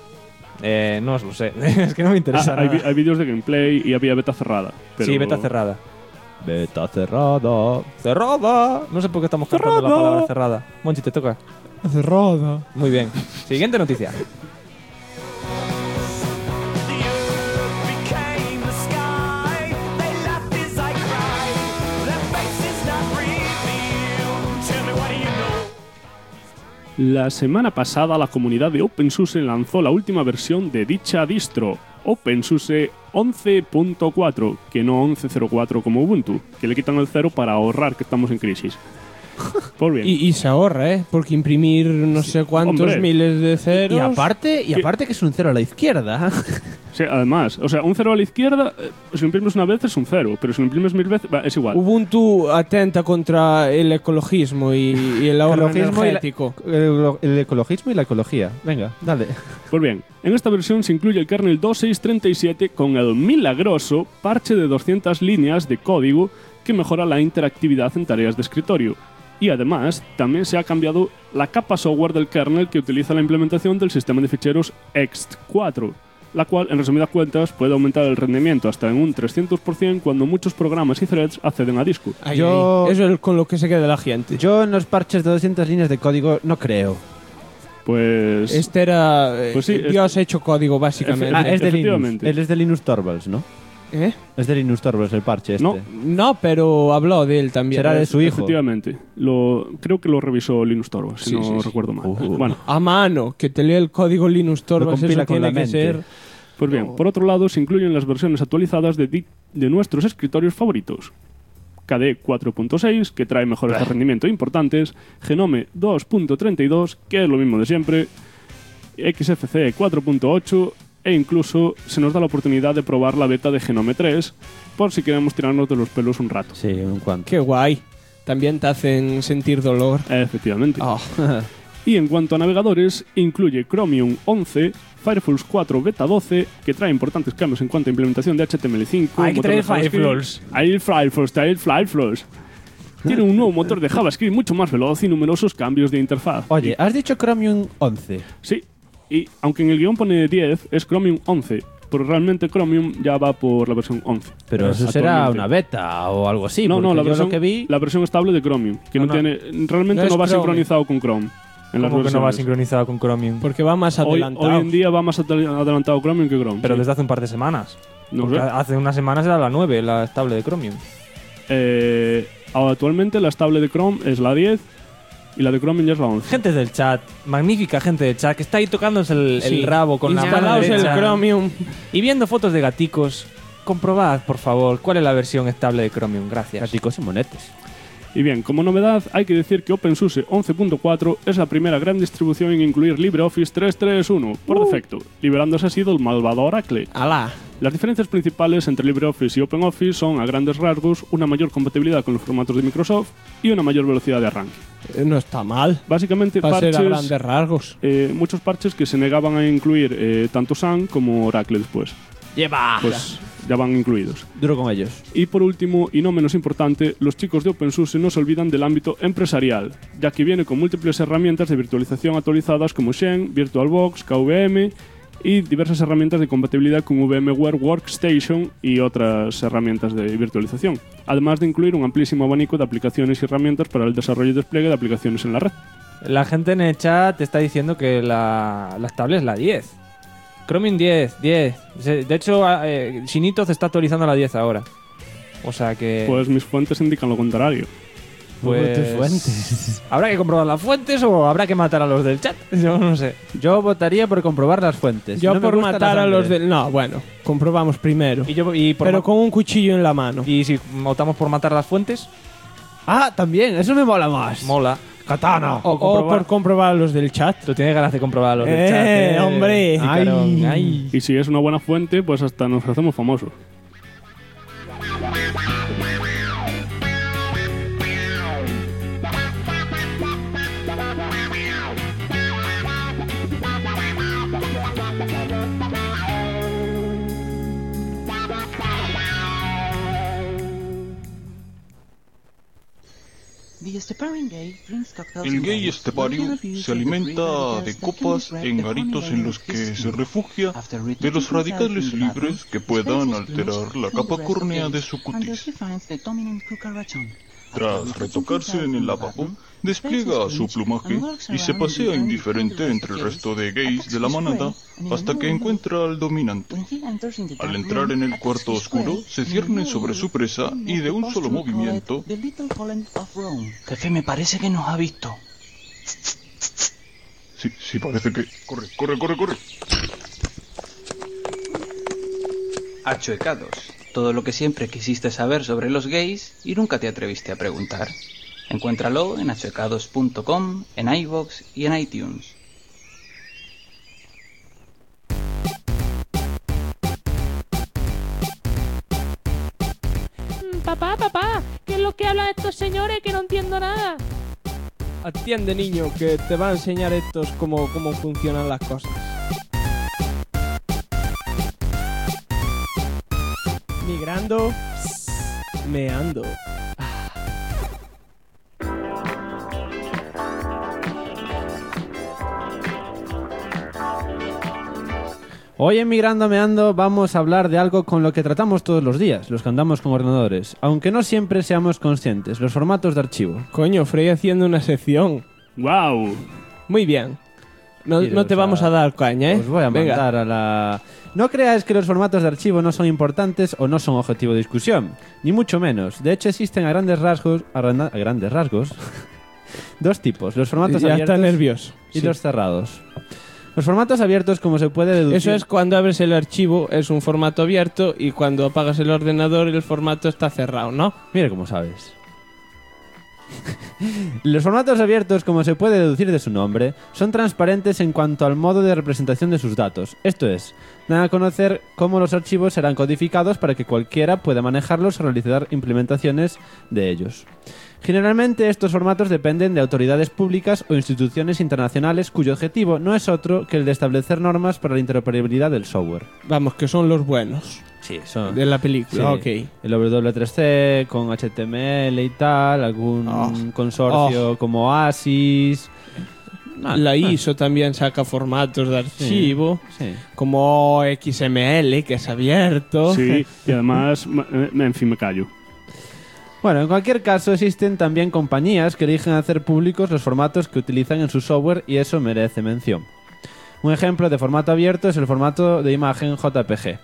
no os lo sé, es que no me interesa Hay, nada. hay vídeos de gameplay y había beta cerrada. Pero Sí, beta cerrada. Beta cerrada. ¡Cerrada! No sé por qué estamos cantando la palabra cerrada. Monchi, te toca. Cerrada. Muy bien. Siguiente noticia. La semana pasada la comunidad de OpenSUSE lanzó la última versión de dicha distro, OpenSUSE 11.4, que no 11.04 como Ubuntu, que le quitan el 0 para ahorrar que estamos en crisis. Por bien. Y se ahorra, porque imprimir no sé cuántos hombre. miles de ceros... Y aparte que es un cero a la izquierda. Sí, además, o sea, un 0 a la izquierda, si lo imprimes una vez es un 0, pero si lo imprimes 1000 veces, es igual. Ubuntu atenta contra el ecologismo y el ahorro energético. El ecologismo y la ecología. Venga, dale. Pues bien, en esta versión se incluye el kernel 2.6.37 con el milagroso parche de 200 líneas de código que mejora la interactividad en tareas de escritorio. Y además, también se ha cambiado la capa software del kernel que utiliza la implementación del sistema de ficheros ext4, la cual, en resumidas cuentas, puede aumentar el rendimiento hasta en un 300% cuando muchos programas y threads acceden a disco. Eso es con lo que se queda la gente. Yo en los parches de 200 líneas de código no creo. Pues... Este era Pues sí, Dios hecho código, básicamente. Es de Linux. Efectivamente. Él es de Linux Torvalds, ¿no? Es de Linux Torvalds el parche este. No, pero habló de él también. Será de su hijo. Efectivamente. Creo que lo revisó Linux Torvalds, si no recuerdo mal. Bueno, A mano, que te lee el código Linux Torvalds, compila eso con la tiene que mente. ser... pues bien, por otro lado se incluyen las versiones actualizadas de nuestros escritorios favoritos. KDE 4.6, que trae mejoras de rendimiento importantes, Genome 2.32, que es lo mismo de siempre, XFCE 4.8 e incluso se nos da la oportunidad de probar la beta de Genome 3 por si queremos tirarnos de los pelos un rato. Sí, un cuanto. Qué guay. También te hacen sentir dolor. Efectivamente. Oh. Y en cuanto a navegadores, incluye Chromium 11, Firefox 4 Beta 12, que trae importantes cambios en cuanto a implementación de HTML5. Hay que motor de traer JavaScript. Trae el Firefox. Tiene un nuevo motor de JavaScript mucho más veloz y numerosos cambios de interfaz. Oye, has dicho Chromium 11. Sí, y aunque en el guión pone 10, es Chromium 11, pero realmente Chromium ya va por la versión 11. Pero eso será actualmente. una beta o algo así. No, porque la yo versión, lo que vi... la versión estable de Chromium, que no tiene, realmente No es no va Chrome. sincronizado con Chrome. En las ¿Cómo que no va versiones. sincronizado con Chromium? Porque va más Hoy adelantado. en día va más adelantado Chromium que Chrome. Pero sí. desde hace un par de semanas. No Porque sé. hace unas semanas era la 9, la estable de Chromium. Actualmente la estable de Chrome es la 10 y la de Chromium ya es la 11. Gente del chat, magnífica gente del chat, que está ahí tocándose el rabo con la mano Instalaos el derecha Chromium. y viendo fotos de gaticos. Comprobad, por favor, cuál es la versión estable de Chromium. Gracias. Gaticos y monetes. Y bien, como novedad, hay que decir que OpenSUSE 11.4 es la primera gran distribución en incluir LibreOffice 3.3.1 por defecto, liberándose así del malvado Oracle. ¡Alá! Las diferencias principales entre LibreOffice y OpenOffice son, a grandes rasgos, una mayor compatibilidad con los formatos de Microsoft y una mayor velocidad de arranque. No está mal. Básicamente, Va a ser a parches, grandes rasgos. muchos parches que se negaban a incluir tanto Sun como Oracle después. ¡Lleva! Pues ya van incluidos. Duro con ellos. Y por último, y no menos importante, los chicos de OpenSUSE no se olvidan del ámbito empresarial, ya que viene con múltiples herramientas de virtualización actualizadas como Xen, VirtualBox, KVM y diversas herramientas de compatibilidad con VMware Workstation y otras herramientas de virtualización, además de incluir un amplísimo abanico de aplicaciones y herramientas para el desarrollo y despliegue de aplicaciones en la red. La gente en el chat está diciendo que la estable es la 10. Chromium 10. De hecho, Shinito se está actualizando a la 10 ahora. O sea que... Pues mis fuentes indican lo contrario. pues, Tus fuentes. ¿habrá que comprobar las fuentes o habrá que matar a los del chat? Yo no sé. Yo votaría por comprobar las fuentes. Yo No me por gusta la matar a sangre. los del... No, bueno, comprobamos primero. Pero con un cuchillo en la mano. ¿Y si votamos por matar las fuentes? Ah, también, eso me mola más. Mola. Katana. O por comprobar a los del chat. Tú tienes ganas de comprobar a los del chat. Hombre. Picarón. Ay. Y si es una buena fuente, pues hasta nos hacemos famosos. El gay estepario se alimenta de copas en garitos en los que se refugia de los radicales libres que puedan alterar la capa córnea de su cutis. Tras retocarse en el lavabo, despliega su plumaje y se pasea indiferente entre el resto de gays de la manada hasta que encuentra al dominante. Al entrar en el cuarto oscuro, se cierne sobre su presa y de un solo movimiento... Jefe, me parece que nos ha visto. Sí, parece que... Corre. Achuecados. Todo lo que siempre quisiste saber sobre los gays y nunca te atreviste a preguntar. Encuéntralo en achuecados.com, en iVoox y en iTunes. Papá, ¿qué es lo que hablan estos señores que no entiendo nada? Atiende, niño, que te va a enseñar estos cómo funcionan las cosas. Migrando, meando. Hoy en Migrando Meando vamos a hablar de algo con lo que tratamos todos los días, los que andamos con ordenadores, aunque no siempre seamos conscientes, los formatos de archivo. Coño, Frey haciendo una sección. ¡Wow! Muy bien. No te vamos a dar caña, ¿eh? Os voy a mandar a la... No creáis que los formatos de archivo no son importantes o no son objetivo de discusión, ni mucho menos. De hecho, existen a grandes rasgos dos tipos, los formatos ya abiertos está nervioso. y los cerrados. Los formatos abiertos, como se puede deducir... Eso es cuando abres el archivo, es un formato abierto, y cuando apagas el ordenador el formato está cerrado, ¿no? Mira cómo sabes. Los formatos abiertos, como se puede deducir de su nombre, son transparentes en cuanto al modo de representación de sus datos. Esto es, dan a conocer cómo los archivos serán codificados para que cualquiera pueda manejarlos o realizar implementaciones de ellos. Generalmente estos formatos dependen de autoridades públicas o instituciones internacionales cuyo objetivo no es otro que el de establecer normas para la interoperabilidad del software. Vamos, que son los buenos. Sí, son... De la película, sí. El W3C con HTML y tal, algún consorcio como Oasis... La ISO también saca formatos de archivo, como XML, que es abierto. Sí, y además, en fin, me callo. Bueno, en cualquier caso existen también compañías que eligen hacer públicos los formatos que utilizan en su software y eso merece mención. Un ejemplo de formato abierto es el formato de imagen JPG.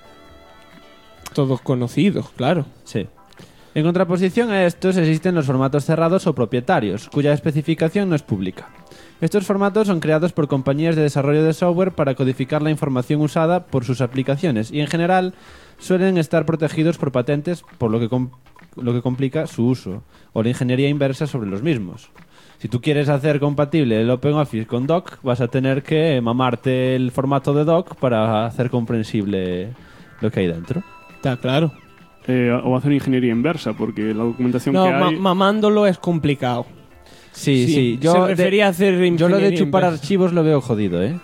Todos conocidos, claro. Sí. En contraposición a estos existen los formatos cerrados o propietarios, cuya especificación no es pública. Estos formatos son creados por compañías de desarrollo de software para codificar la información usada por sus aplicaciones y en general suelen estar protegidos por patentes, por lo que complica su uso o la ingeniería inversa sobre los mismos. Si tú quieres hacer compatible el OpenOffice con Doc, vas a tener que mamarte el formato de Doc para hacer comprensible lo que hay dentro. Está claro. O hacer ingeniería inversa, porque la documentación que hay... mamándolo es complicado. Sí. Yo refería a hacer ingeniería yo lo de chupar inversa. archivos lo veo jodido, ¿eh?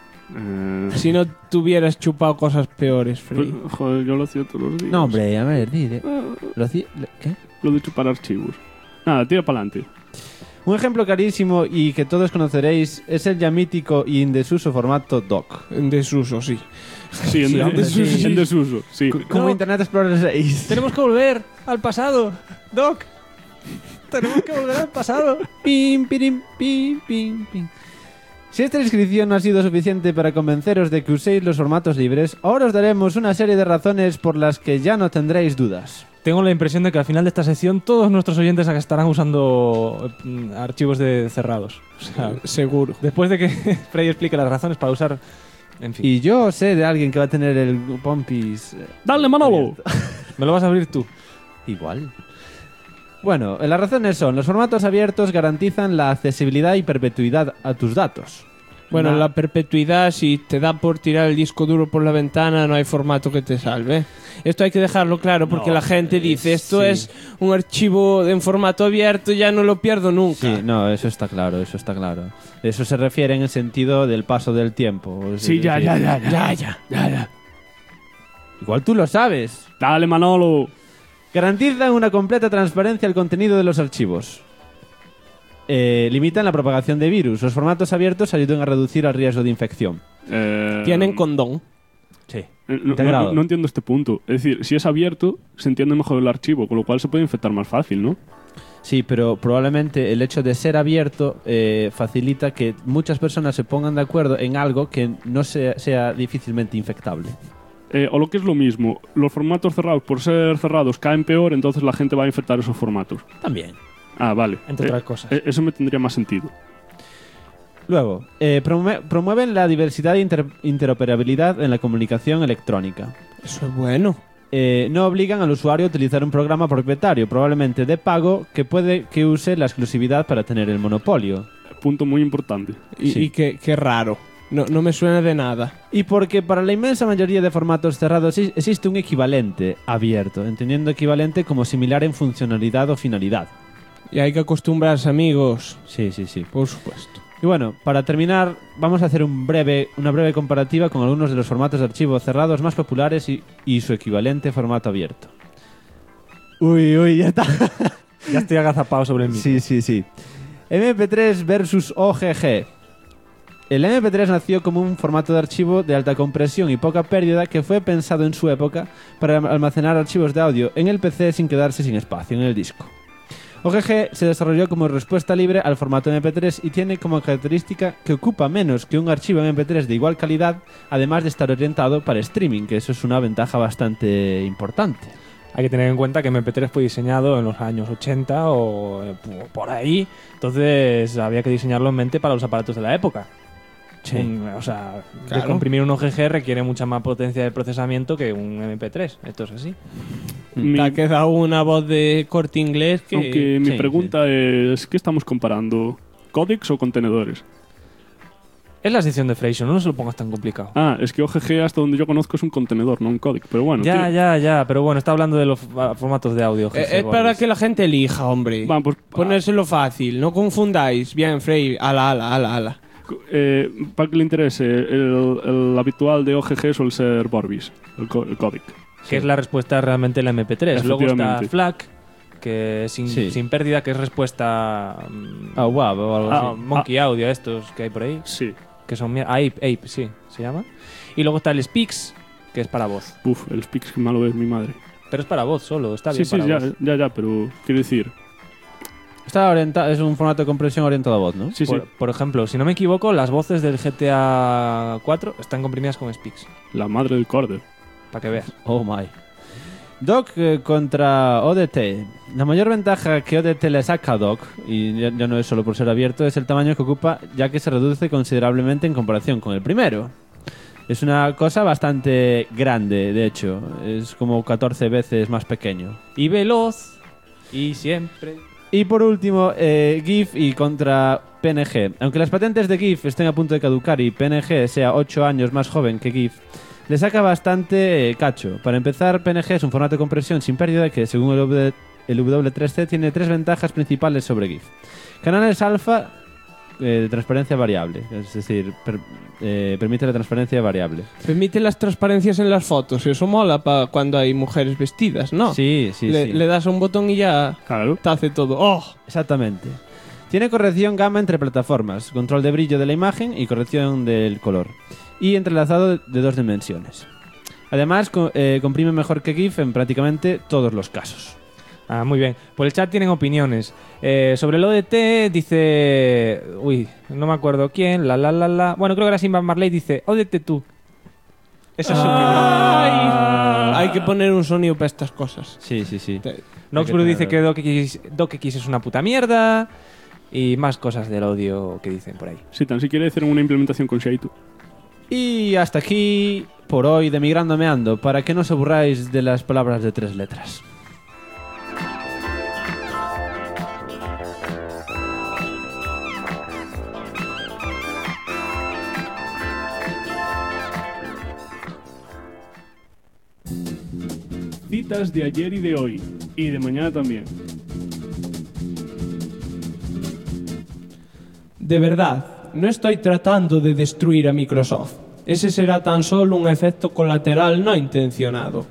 Si no tuvieras chupado cosas peores, Free. Joder, yo lo hacía todos los días. No, hombre, a ver, dile. ¿Qué? Lo de chupar archivos. Nada, tira para adelante. Un ejemplo clarísimo y que todos conoceréis es el ya mítico y en desuso formato Doc. En desuso, sí. Sí, en desuso, sí. Como Internet Explorer 6. Tenemos que volver al pasado, Doc. Tenemos que volver al pasado. Pim, pirim, pim, pim, pim. Si esta descripción no ha sido suficiente para convenceros de que uséis los formatos libres, ahora os daremos una serie de razones por las que ya no tendréis dudas. Tengo la impresión de que al final de esta sección todos nuestros oyentes estarán usando archivos cerrados. O sea, seguro. Después de que Freddy explique las razones para usar... En fin. Y yo sé de alguien que va a tener el Pompis... ¡Dale, Manolo! ¿Me lo vas a abrir tú? Igual. Bueno, las razones son: los formatos abiertos garantizan la accesibilidad y perpetuidad a tus datos. Bueno, la perpetuidad, si te da por tirar el disco duro por la ventana, no hay formato que te salve. Esto hay que dejarlo claro porque la gente dice, esto es un archivo en formato abierto, ya no lo pierdo nunca. Sí, no, eso está claro. Eso se refiere en el sentido del paso del tiempo. Sí, ya. Igual tú lo sabes. Dale, Manolo. Garantizan una completa transparencia al contenido de los archivos. Limitan la propagación de virus. Los formatos abiertos ayudan a reducir el riesgo de infección. Tienen condón. Sí. No entiendo este punto. Es decir, si es abierto, se entiende mejor el archivo, con lo cual se puede infectar más fácil, ¿no? Sí, pero probablemente el hecho de ser abierto facilita que muchas personas se pongan de acuerdo en algo que no sea difícilmente infectable. O lo que es lo mismo, los formatos cerrados, por ser cerrados, caen peor, entonces la gente va a infectar esos formatos. También. Ah, vale. Entre otras cosas. Eso me tendría más sentido. Luego, promueven la diversidad e interoperabilidad en la comunicación electrónica. Eso es bueno. No obligan al usuario a utilizar un programa propietario, probablemente de pago, que puede que use la exclusividad para tener el monopolio. Punto muy importante. Y qué raro. No me suena de nada. Y porque para la inmensa mayoría de formatos cerrados existe un equivalente abierto, entendiendo equivalente como similar en funcionalidad o finalidad. Y hay que acostumbrarse, amigos. Sí. Por supuesto. Y bueno, para terminar, vamos a hacer una breve comparativa con algunos de los formatos de archivo cerrados más populares y su equivalente formato abierto. Uy, ya está. Ya estoy agazapado sobre el micro. Sí. MP3 versus OGG. El MP3 nació como un formato de archivo de alta compresión y poca pérdida que fue pensado en su época para almacenar archivos de audio en el PC sin quedarse sin espacio en el disco. OGG se desarrolló como respuesta libre al formato MP3 y tiene como característica que ocupa menos que un archivo MP3 de igual calidad, además de estar orientado para streaming, que eso es una ventaja bastante importante. Hay que tener en cuenta que MP3 fue diseñado en los años 80 o por ahí, entonces había que diseñarlo en mente para los aparatos de la época. Sí. De comprimir un OGG requiere mucha más potencia de procesamiento que un MP3. Esto es así. Te ha quedado una voz de Corte Inglés que... Aunque mi pregunta es, ¿qué estamos comparando? ¿Códecs o contenedores? Es la sección de Freixo, no se lo pongas tan complicado. Es que OGG hasta donde yo conozco es un contenedor, no un códec, pero bueno. Ya, pero bueno, está hablando de los formatos de audio. Es para que la gente elija, hombre. Pues, ponérselo fácil, no confundáis. Bien, Frey, ala. Para que le interese, el habitual de OGG suele ser Vorbis, el códec. Que es la respuesta realmente la MP3. Luego está FLAC, que sin pérdida, que es respuesta a WAV o algo así. Monkey Audio, estos que hay por ahí. Sí. Que son Ape, sí, se llama. Y luego está el Speaks, que es para voz. El Speaks, que malo es mi madre. Pero es para voz solo, está bien para voz. Ya, pero quiero decir... Es un formato de compresión orientado a voz, ¿no? Sí. Por ejemplo, si no me equivoco, las voces del GTA 4 están comprimidas con Speaks. La madre del Corder. Para que veas. Oh my. Dock contra ODT. La mayor ventaja que ODT le saca a Dock, y ya no es solo por ser abierto, es el tamaño que ocupa, ya que se reduce considerablemente en comparación con el primero. Es una cosa bastante grande, de hecho. Es como 14 veces más pequeño. Y veloz. Y siempre... Y por último, GIF y contra PNG. Aunque las patentes de GIF estén a punto de caducar y PNG sea 8 años más joven que GIF, le saca bastante cacho. Para empezar, PNG es un formato de compresión sin pérdida que, según el W3C, tiene 3 ventajas principales sobre GIF. Canales alfa de transparencia variable, es decir, permite la transparencia variable. Permite las transparencias en las fotos, eso mola para cuando hay mujeres vestidas, ¿no? Sí. Le das a un botón y ya te hace todo. ¡Oh! Exactamente. Tiene corrección gamma entre plataformas, control de brillo de la imagen y corrección del color. Y entrelazado de 2 dimensiones. Además, comprime mejor que GIF en prácticamente todos los casos. Muy bien. Por el chat tienen opiniones. Sobre el ODT dice... Uy, no me acuerdo quién. Bueno, creo que era Simba Marley. Dice, ODT tú. Esa es su opinión. Hay que poner un sonido para estas cosas. Sí. Noxbrew dice que DocX es una puta mierda. Y más cosas del audio que dicen por ahí. Sí, tan si quiere hacer una implementación con Shaitu. Y hasta aquí, por hoy, de Migrando Meando, para que no os aburráis de las palabras de 3 letras. Citas de ayer y de hoy. Y de mañana también. De verdad, no estoy tratando de destruir a Microsoft. Ese será tan solo un efecto colateral no intencionado.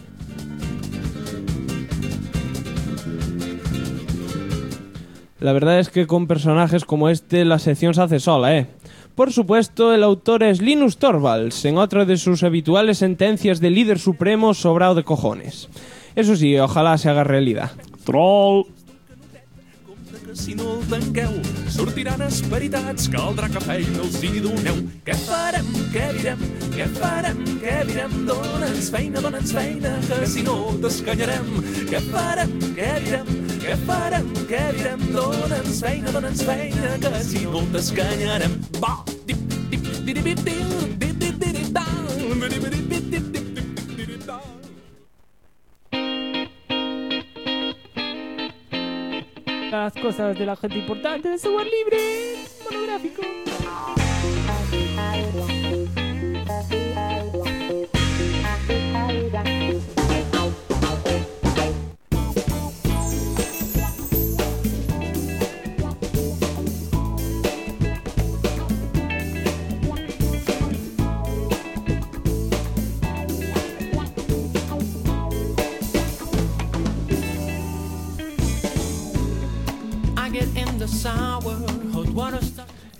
La verdad es que con personajes como este la sección se hace sola, ¿eh? Por supuesto, el autor es Linus Torvalds, en otra de sus habituales sentencias de líder supremo sobrado de cojones. Eso sí, ojalá se haga realidad. Troll! Si no el tanqueu, sortiran esperitats, caldrà que feina els hi doneu. Què farem, què direm, què farem, què direm? Dóna'ns feina, que si no t'escanyarem. Què farem, què direm, què farem, què direm? Dóna'ns feina, que si no t'escanyarem. Va, dip, dip, dip, dip, dip, dip, dip, dip, da, dip, dip, dip, dip, dip, dip, da. Las cosas de la gente importante de software libre monográfico.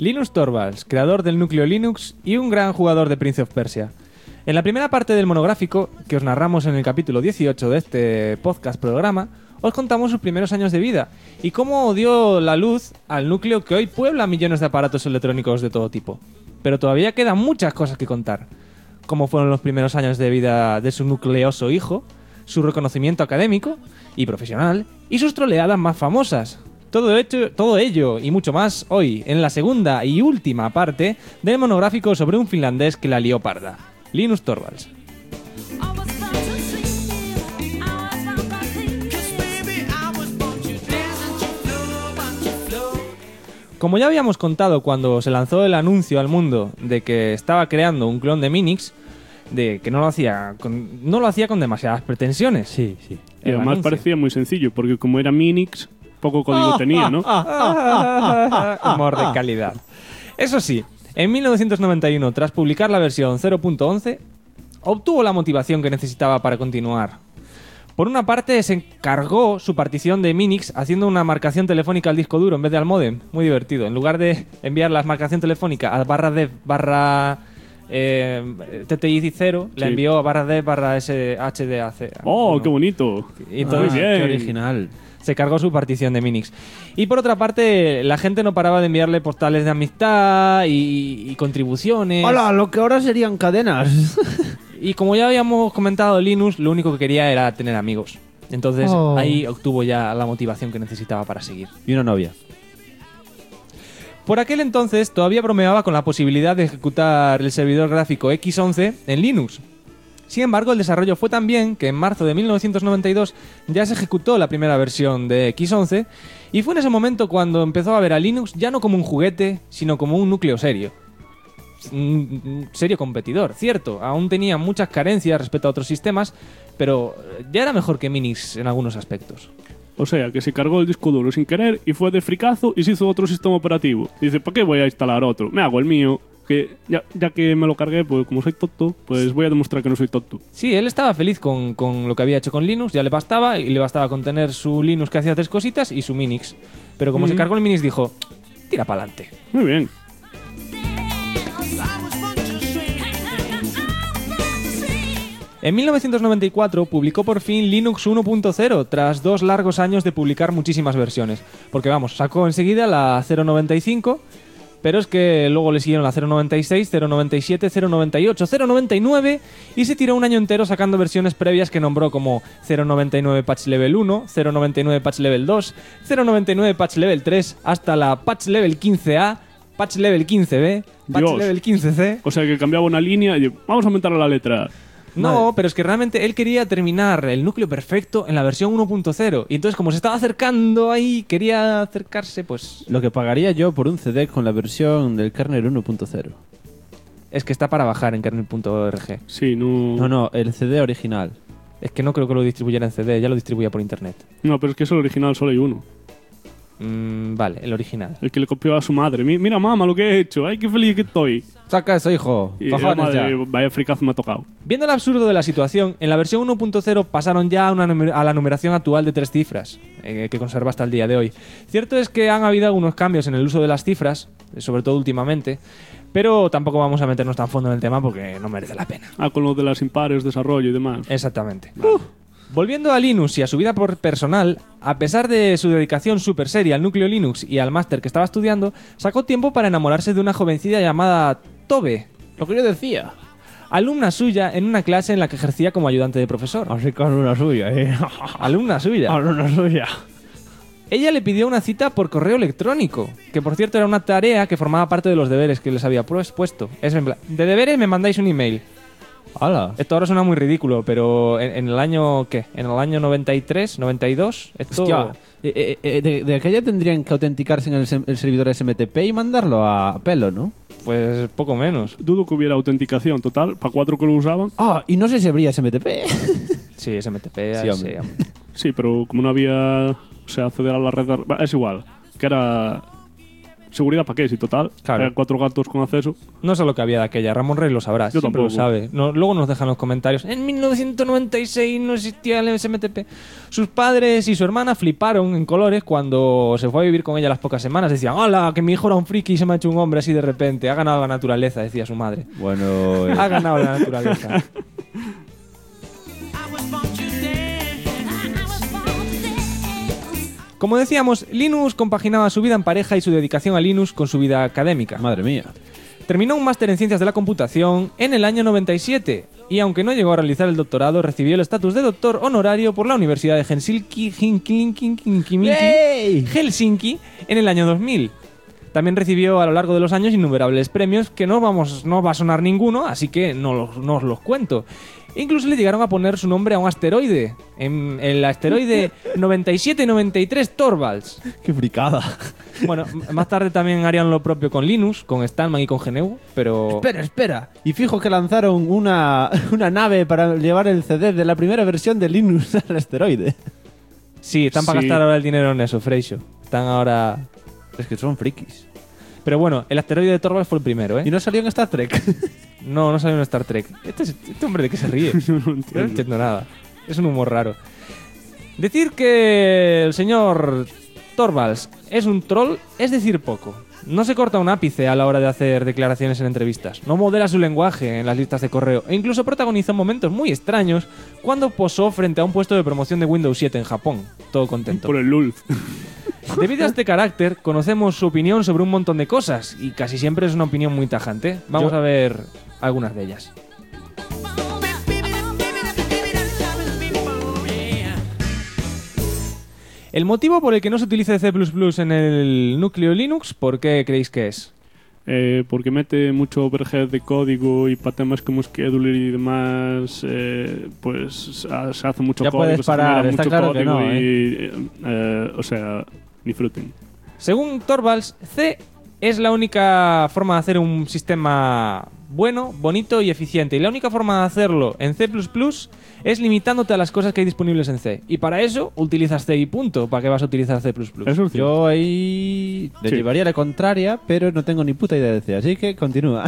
Linus Torvalds, creador del núcleo Linux y un gran jugador de Prince of Persia. En la primera parte del monográfico, que os narramos en el capítulo 18 de este podcast programa, os contamos sus primeros años de vida y cómo dio la luz al núcleo que hoy puebla millones de aparatos electrónicos de todo tipo. Pero todavía quedan muchas cosas que contar. Cómo fueron los primeros años de vida de su nucleoso hijo, su reconocimiento académico y profesional y sus troleadas más famosas. Todo ello y mucho más hoy, en la segunda y última parte del monográfico sobre un finlandés que la lió parda, Linus Torvalds. Como ya habíamos contado cuando se lanzó el anuncio al mundo de que estaba creando un clon de Minix, de que no lo hacía con demasiadas pretensiones. Sí. Y además parecía muy sencillo, porque como era Minix, poco código tenía, ¿no? Humor de calidad. Eso sí, en 1991, tras publicar la versión 0.11, obtuvo la motivación que necesitaba para continuar. Por una parte, se encargó su partición de Minix haciendo una marcación telefónica al disco duro en vez de al módem. Muy divertido. En lugar de enviar la marcación telefónica a /dev/ TTI 0, la envió a /dev/ HDAC. ¡Oh, qué bonito! Y entonces, muy bien. Qué original. Se cargó su partición de Minix. Y por otra parte, la gente no paraba de enviarle postales de amistad y contribuciones. ¡Hola! Lo que ahora serían cadenas. Y como ya habíamos comentado, Linus lo único que quería era tener amigos. Entonces ahí obtuvo ya la motivación que necesitaba para seguir. Y una novia. Por aquel entonces todavía bromeaba con la posibilidad de ejecutar el servidor gráfico X11 en Linux. Sin embargo, el desarrollo fue tan bien que en marzo de 1992 ya se ejecutó la primera versión de X11 y fue en ese momento cuando empezó a ver a Linux ya no como un juguete, sino como un núcleo serio. Un serio competidor, cierto, aún tenía muchas carencias respecto a otros sistemas, pero ya era mejor que Minix en algunos aspectos. O sea, que se cargó el disco duro sin querer y fue de fricazo y se hizo otro sistema operativo. Y dice, ¿para qué voy a instalar otro? Me hago el mío, que ya que me lo cargué, pues como soy tonto, pues voy a demostrar que no soy tonto. Sí, él estaba feliz con lo que había hecho con Linux, ya le bastaba, y le bastaba con tener su Linux que hacía 3 cositas y su Minix. Pero como se cargó el Minix dijo, tira para adelante. Muy bien. En 1994 publicó por fin Linux 1.0 tras 2 largos años de publicar muchísimas versiones. Porque vamos, sacó enseguida la 0.95, pero es que luego le siguieron la 0.96, 0.97, 0.98, 0.99 y se tiró un año entero sacando versiones previas que nombró como 0.99 Patch Level 1, 0.99 Patch Level 2, 0.99 Patch Level 3, hasta la Patch Level 15A, Patch Level 15B, Patch Dios. Level 15C. O sea, que cambiaba una línea y vamos a aumentar la letra. No, pero es que realmente él quería terminar el núcleo perfecto en la versión 1.0. Y entonces, como se estaba acercando ahí, quería acercarse, pues... Lo que pagaría yo por un CD con la versión del kernel 1.0. Es que está para bajar en kernel.org. Sí, no... No, el CD original. Es que no creo que lo distribuyera en CD, ya lo distribuía por internet. No, pero es que es el original, solo hay uno. Vale, el original. El que le copió a su madre. Mira, mamá, lo que he hecho. Ay, qué feliz que estoy. Saca eso, hijo. Y la madre, vaya fricazo me ha tocado. Viendo el absurdo de la situación, en la versión 1.0 pasaron ya a la numeración actual de 3 cifras, que conserva hasta el día de hoy. Cierto es que han habido algunos cambios en el uso de las cifras, sobre todo últimamente, pero tampoco vamos a meternos tan fondo en el tema porque no merece la pena. Con lo de las impares, desarrollo y demás. Exactamente. Vale. Volviendo a Linus y a su vida personal, a pesar de su dedicación súper seria al núcleo Linux y al máster que estaba estudiando, sacó tiempo para enamorarse de una jovencilla llamada Tobe. Lo que yo decía. Alumna suya en una clase en la que ejercía como ayudante de profesor. Así que alumna suya, Alumna suya. Alumna suya. Ella le pidió una cita por correo electrónico, que por cierto era una tarea que formaba parte de los deberes que les había puesto. Es en plan, de deberes me mandáis un email. ¡Hala! Esto ahora suena muy ridículo, pero en el año, ¿qué? En el año 93, 92, esto... Hostia, de aquella tendrían que autenticarse en el servidor SMTP y mandarlo a pelo, ¿no? Pues poco menos. Dudo que hubiera autenticación total, para 4 que lo usaban. Y no sé si habría SMTP. Sí, SMTP, sí, hombre. Sí, pero como no había... O sea, acceder a la red... Es igual, que era... seguridad para qué, si total. Claro. 4 gatos con acceso. No sé lo que había de aquella, Ramón Rey lo sabrá, Yo siempre lo tampoco. sabe. Luego nos dejan en los comentarios. En 1996 no existía el SMTP. Sus padres y su hermana fliparon en colores cuando se fue a vivir con ella las pocas semanas. Decían, hola, que mi hijo era un friki y se me ha hecho un hombre así de repente. Ha ganado la naturaleza, decía su madre. Bueno, Ha ganado la naturaleza. Como decíamos, Linus compaginaba su vida en pareja y su dedicación a Linux con su vida académica. Madre mía. Terminó un máster en Ciencias de la Computación en el año 97 y aunque no llegó a realizar el doctorado, recibió el estatus de doctor honorario por la Universidad de Helsinki en el año 2000. También recibió a lo largo de los años innumerables premios que no va a sonar ninguno, así que no os los cuento. Incluso le llegaron a poner su nombre a un asteroide, en el asteroide 9793 Torvalds. ¡Qué fricada! Bueno, más tarde también harían lo propio con Linus, con Stallman y con GNU, pero... Espera. Y fijo que lanzaron una nave para llevar el CD de la primera versión de Linux al asteroide. Sí, están para gastar ahora el dinero en eso, Freixo. Están ahora... Es que son frikis. Pero bueno, el asteroide de Torvalds fue el primero, ¿eh? ¿Y no salió en Star Trek? No salió en Star Trek. Este hombre de qué se ríe. No entiendo nada. Es un humor raro. Decir que el señor Torvalds es un troll es decir poco. No se corta un ápice a la hora de hacer declaraciones en entrevistas. No modela su lenguaje en las listas de correo. E incluso protagonizó momentos muy extraños cuando posó frente a un puesto de promoción de Windows 7 en Japón. Todo contento. Por el LUL. Debido a este carácter, conocemos su opinión sobre un montón de cosas. Y casi siempre es una opinión muy tajante. Vamos a ver algunas de ellas. El motivo por el que no se utilice C++ en el núcleo Linux, ¿por qué creéis que es? Porque mete mucho overhead de código y para temas como scheduler y demás, pues se hace mucho ya código, puedes parar, se está genera mucho claro código que no, o sea, ni fruiten. Según Torvalds, C es la única forma de hacer un sistema bueno, bonito y eficiente. Y la única forma de hacerlo en C++ es limitándote a las cosas que hay disponibles en C. Y para eso utilizas C y punto. ¿Para qué vas a utilizar C++? Eso es Yo ahí le llevaría la contraria, pero no tengo ni puta idea de C, así que continúa.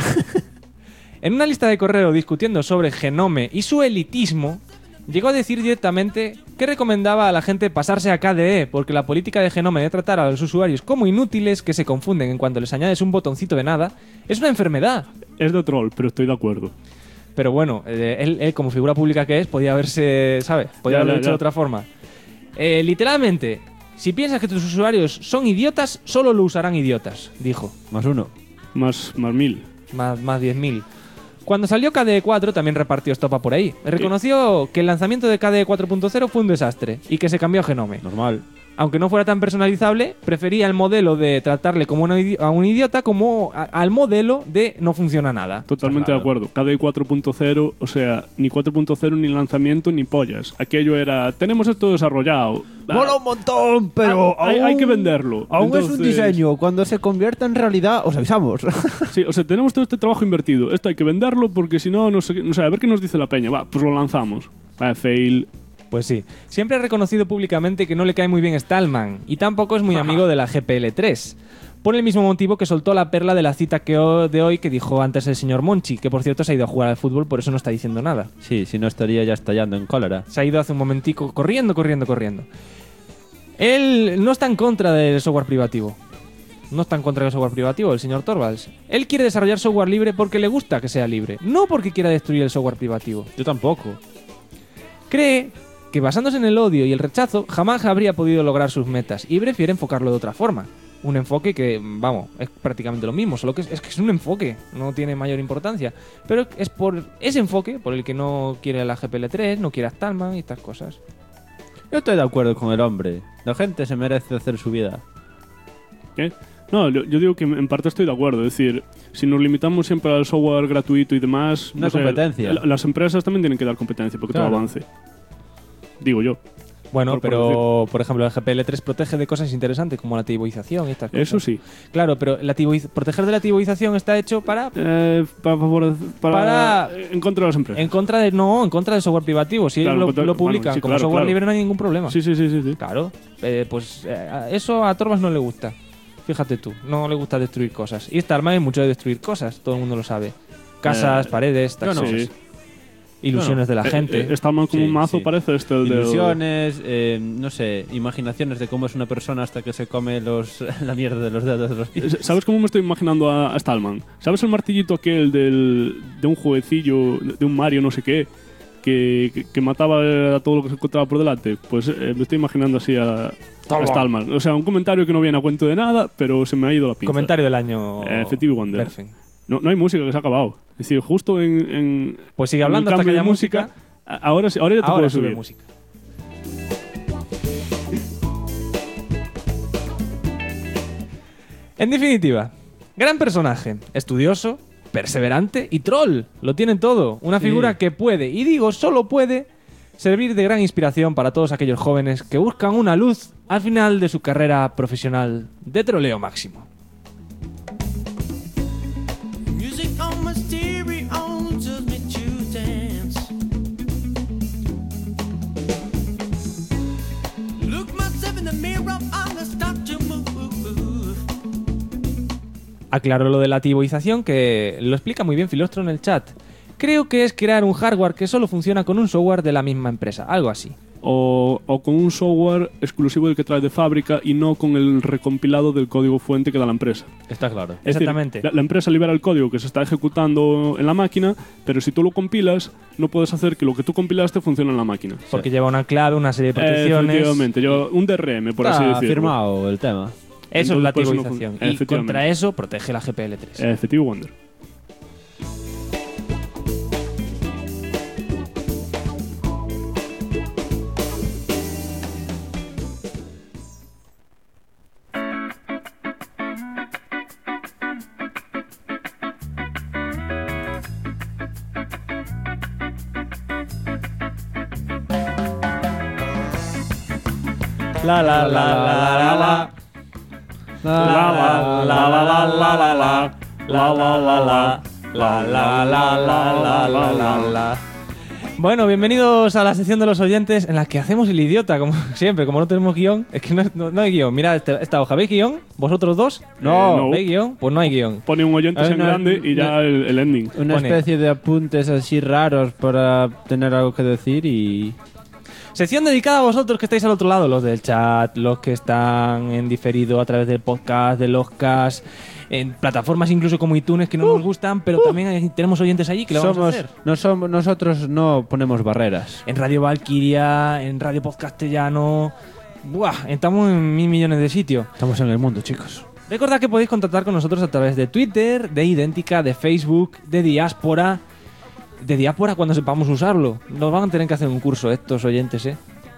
En una lista de correo discutiendo sobre Genome y su elitismo, llegó a decir directamente que recomendaba a la gente pasarse a KDE porque la política de Genome de tratar a los usuarios como inútiles que se confunden en cuanto les añades un botoncito de nada es una enfermedad. Es de troll, pero estoy de acuerdo. Pero bueno, él como figura pública que es, podía haberse, ¿sabes? Podía haberlo hecho de otra forma. Literalmente, si piensas que tus usuarios son idiotas, solo lo usarán idiotas, dijo. Más uno. Más 1000. Más 10.000. Cuando salió KDE 4 también repartió estopa por ahí. Reconoció que el lanzamiento de KDE 4.0 fue un desastre y que se cambió a Genome. Normal. Aunque no fuera tan personalizable, prefería el modelo de tratarle como a un idiota como al modelo de no funciona nada. Totalmente de acuerdo. KDE 4.0, o sea, ni 4.0 ni lanzamiento ni pollas. Aquello era, tenemos esto desarrollado. Mola un montón, pero hay que venderlo. Aún Entonces, es un diseño. Cuando se convierta en realidad, os avisamos. Sí, o sea, tenemos todo este trabajo invertido. Esto hay que venderlo porque si no, no sé, a ver qué nos dice la peña. Va, pues lo lanzamos. Fail. Pues sí. Siempre ha reconocido públicamente que no le cae muy bien Stallman y tampoco es muy amigo de la GPL3. Por el mismo motivo que soltó la perla de la cita de hoy que dijo antes el señor Monchi, que por cierto se ha ido a jugar al fútbol, por eso no está diciendo nada. Sí, si no estaría ya estallando en cólera. Se ha ido hace un momentico corriendo. Él no está en contra del software privativo. No está en contra del software privativo, el señor Torvalds. Él quiere desarrollar software libre porque le gusta que sea libre, no porque quiera destruir el software privativo. Yo tampoco. Cree que basándose en el odio y el rechazo jamás habría podido lograr sus metas y prefiere enfocarlo de otra forma. Un enfoque que, vamos, es prácticamente lo mismo, solo que es un enfoque, no tiene mayor importancia. Pero es por ese enfoque por el que no quiere la GPL3, no quiere a Stallman y estas cosas. Yo estoy de acuerdo con el hombre. La gente se merece hacer su vida. ¿Qué? No, yo digo que en parte estoy de acuerdo. Es decir, si nos limitamos siempre al software gratuito y demás... No hay competencia. Las empresas también tienen que dar competencia porque todo avance. Digo yo. Bueno, pero por ejemplo, el GPL3 protege de cosas interesantes como la tiboización y estas cosas. Eso sí. Claro, pero proteger de la tiboización está hecho para en contra de las empresas. En contra del software privativo. Si claro, ellos lo publican sí, como claro, software libre no hay ningún problema. Sí. Claro. Pues eso a Torvalds no le gusta. Fíjate tú, no le gusta destruir cosas. Y Starman es mucho de destruir cosas, todo el mundo lo sabe. Casas, paredes, estas cosas. Sí. Ilusiones de la gente. Starman como un mazo parece el de... Ilusiones, no sé, imaginaciones de cómo es una persona hasta que se come la mierda de los dedos de los pies. ¿Sabes cómo me estoy imaginando a Stallman? ¿Sabes el martillito aquel de un jueguecillo, de un Mario no sé qué, que mataba a todo lo que se encontraba por delante? Pues me estoy imaginando así a Stallman. O sea, un comentario que no viene a cuento de nada, pero se me ha ido la pinza. Comentario del año. Effective Wonder. Perfecto. No hay música, que se ha acabado. Es decir, justo en pues sigue hablando hasta que haya música. Ahora ya te puedo subir. Música. En definitiva, gran personaje, estudioso, perseverante y troll. Lo tienen todo. Una figura que puede, y digo solo puede, servir de gran inspiración para todos aquellos jóvenes que buscan una luz al final de su carrera profesional de troleo máximo. Aclaro lo de la tiboización, que lo explica muy bien Filostro en el chat. Creo que es crear un hardware que solo funciona con un software de la misma empresa, algo así. O con un software exclusivo del que trae de fábrica y no con el recompilado del código fuente que da la empresa. Está claro. Es Exactamente. Decir, la empresa libera el código que se está ejecutando en la máquina, pero si tú lo compilas, no puedes hacer que lo que tú compilaste funcione en la máquina. Porque lleva una clave, una serie de protecciones. Efectivamente, lleva un DRM, por así decirlo. Está firmado el tema. Eso Entonces, es la por eso tiboización. no Y contra eso protege la GPL3. Effective Wonder. La la la la la la. La la la la la la la. La la la la. La la la la la la la. Bueno, bienvenidos a la sección de los oyentes en la que hacemos el idiota, como siempre, como no tenemos guión. Es que no hay guión. Mirad esta hoja, ¿veis guión? ¿Vosotros dos? No. ¿Veis guión? Pues no hay guión. Pone un oyentes en grande y ya el ending. Una especie de apuntes así raros para tener algo que decir y... Sección dedicada a vosotros que estáis al otro lado, los del chat, los que están en diferido a través del podcast, de los cast, en plataformas incluso como iTunes que no nos gustan, pero también tenemos oyentes allí que lo vamos a hacer. Nosotros no ponemos barreras. En Radio Valkyria, en Radio Podcastellano. Buah, estamos en 1000 millones de sitios. Estamos en el mundo, chicos. Recordad que podéis contactar con nosotros a través de Twitter, de Idéntica, de Facebook, de Diáspora. De Diáspora cuando sepamos usarlo. Nos van a tener que hacer un curso estos oyentes,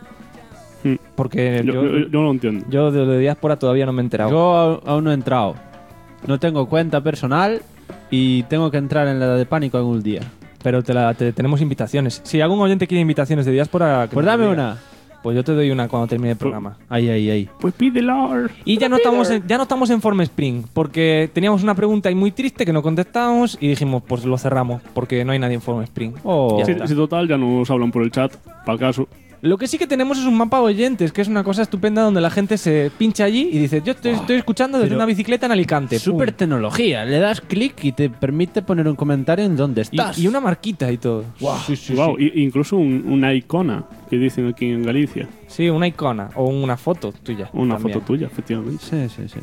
Porque yo no lo entiendo. Yo de Diáspora todavía no me he enterado. Yo aún no he entrado. No tengo cuenta personal y tengo que entrar en la de Pánico algún día. Pero tenemos invitaciones. Si algún oyente quiere invitaciones de Diáspora... Pues dame una. Pues yo te doy una cuando termine el programa. Ahí. Pues pídela. Y ya no estamos en Form Spring, porque teníamos una pregunta ahí muy triste que no contestamos y dijimos, pues lo cerramos, porque no hay nadie en Form Spring. Sí, total, ya nos hablan por el chat, para el caso. Lo que sí que tenemos es un mapa de oyentes, que es una cosa estupenda donde la gente se pincha allí y dice, yo estoy escuchando desde una bicicleta en Alicante. Súper tecnología. Le das clic y te permite poner un comentario en donde estás. Y una marquita y todo. Wow. Incluso una icona que dicen aquí en Galicia. Sí, una icona o una foto tuya. Una foto tuya, efectivamente. Sí.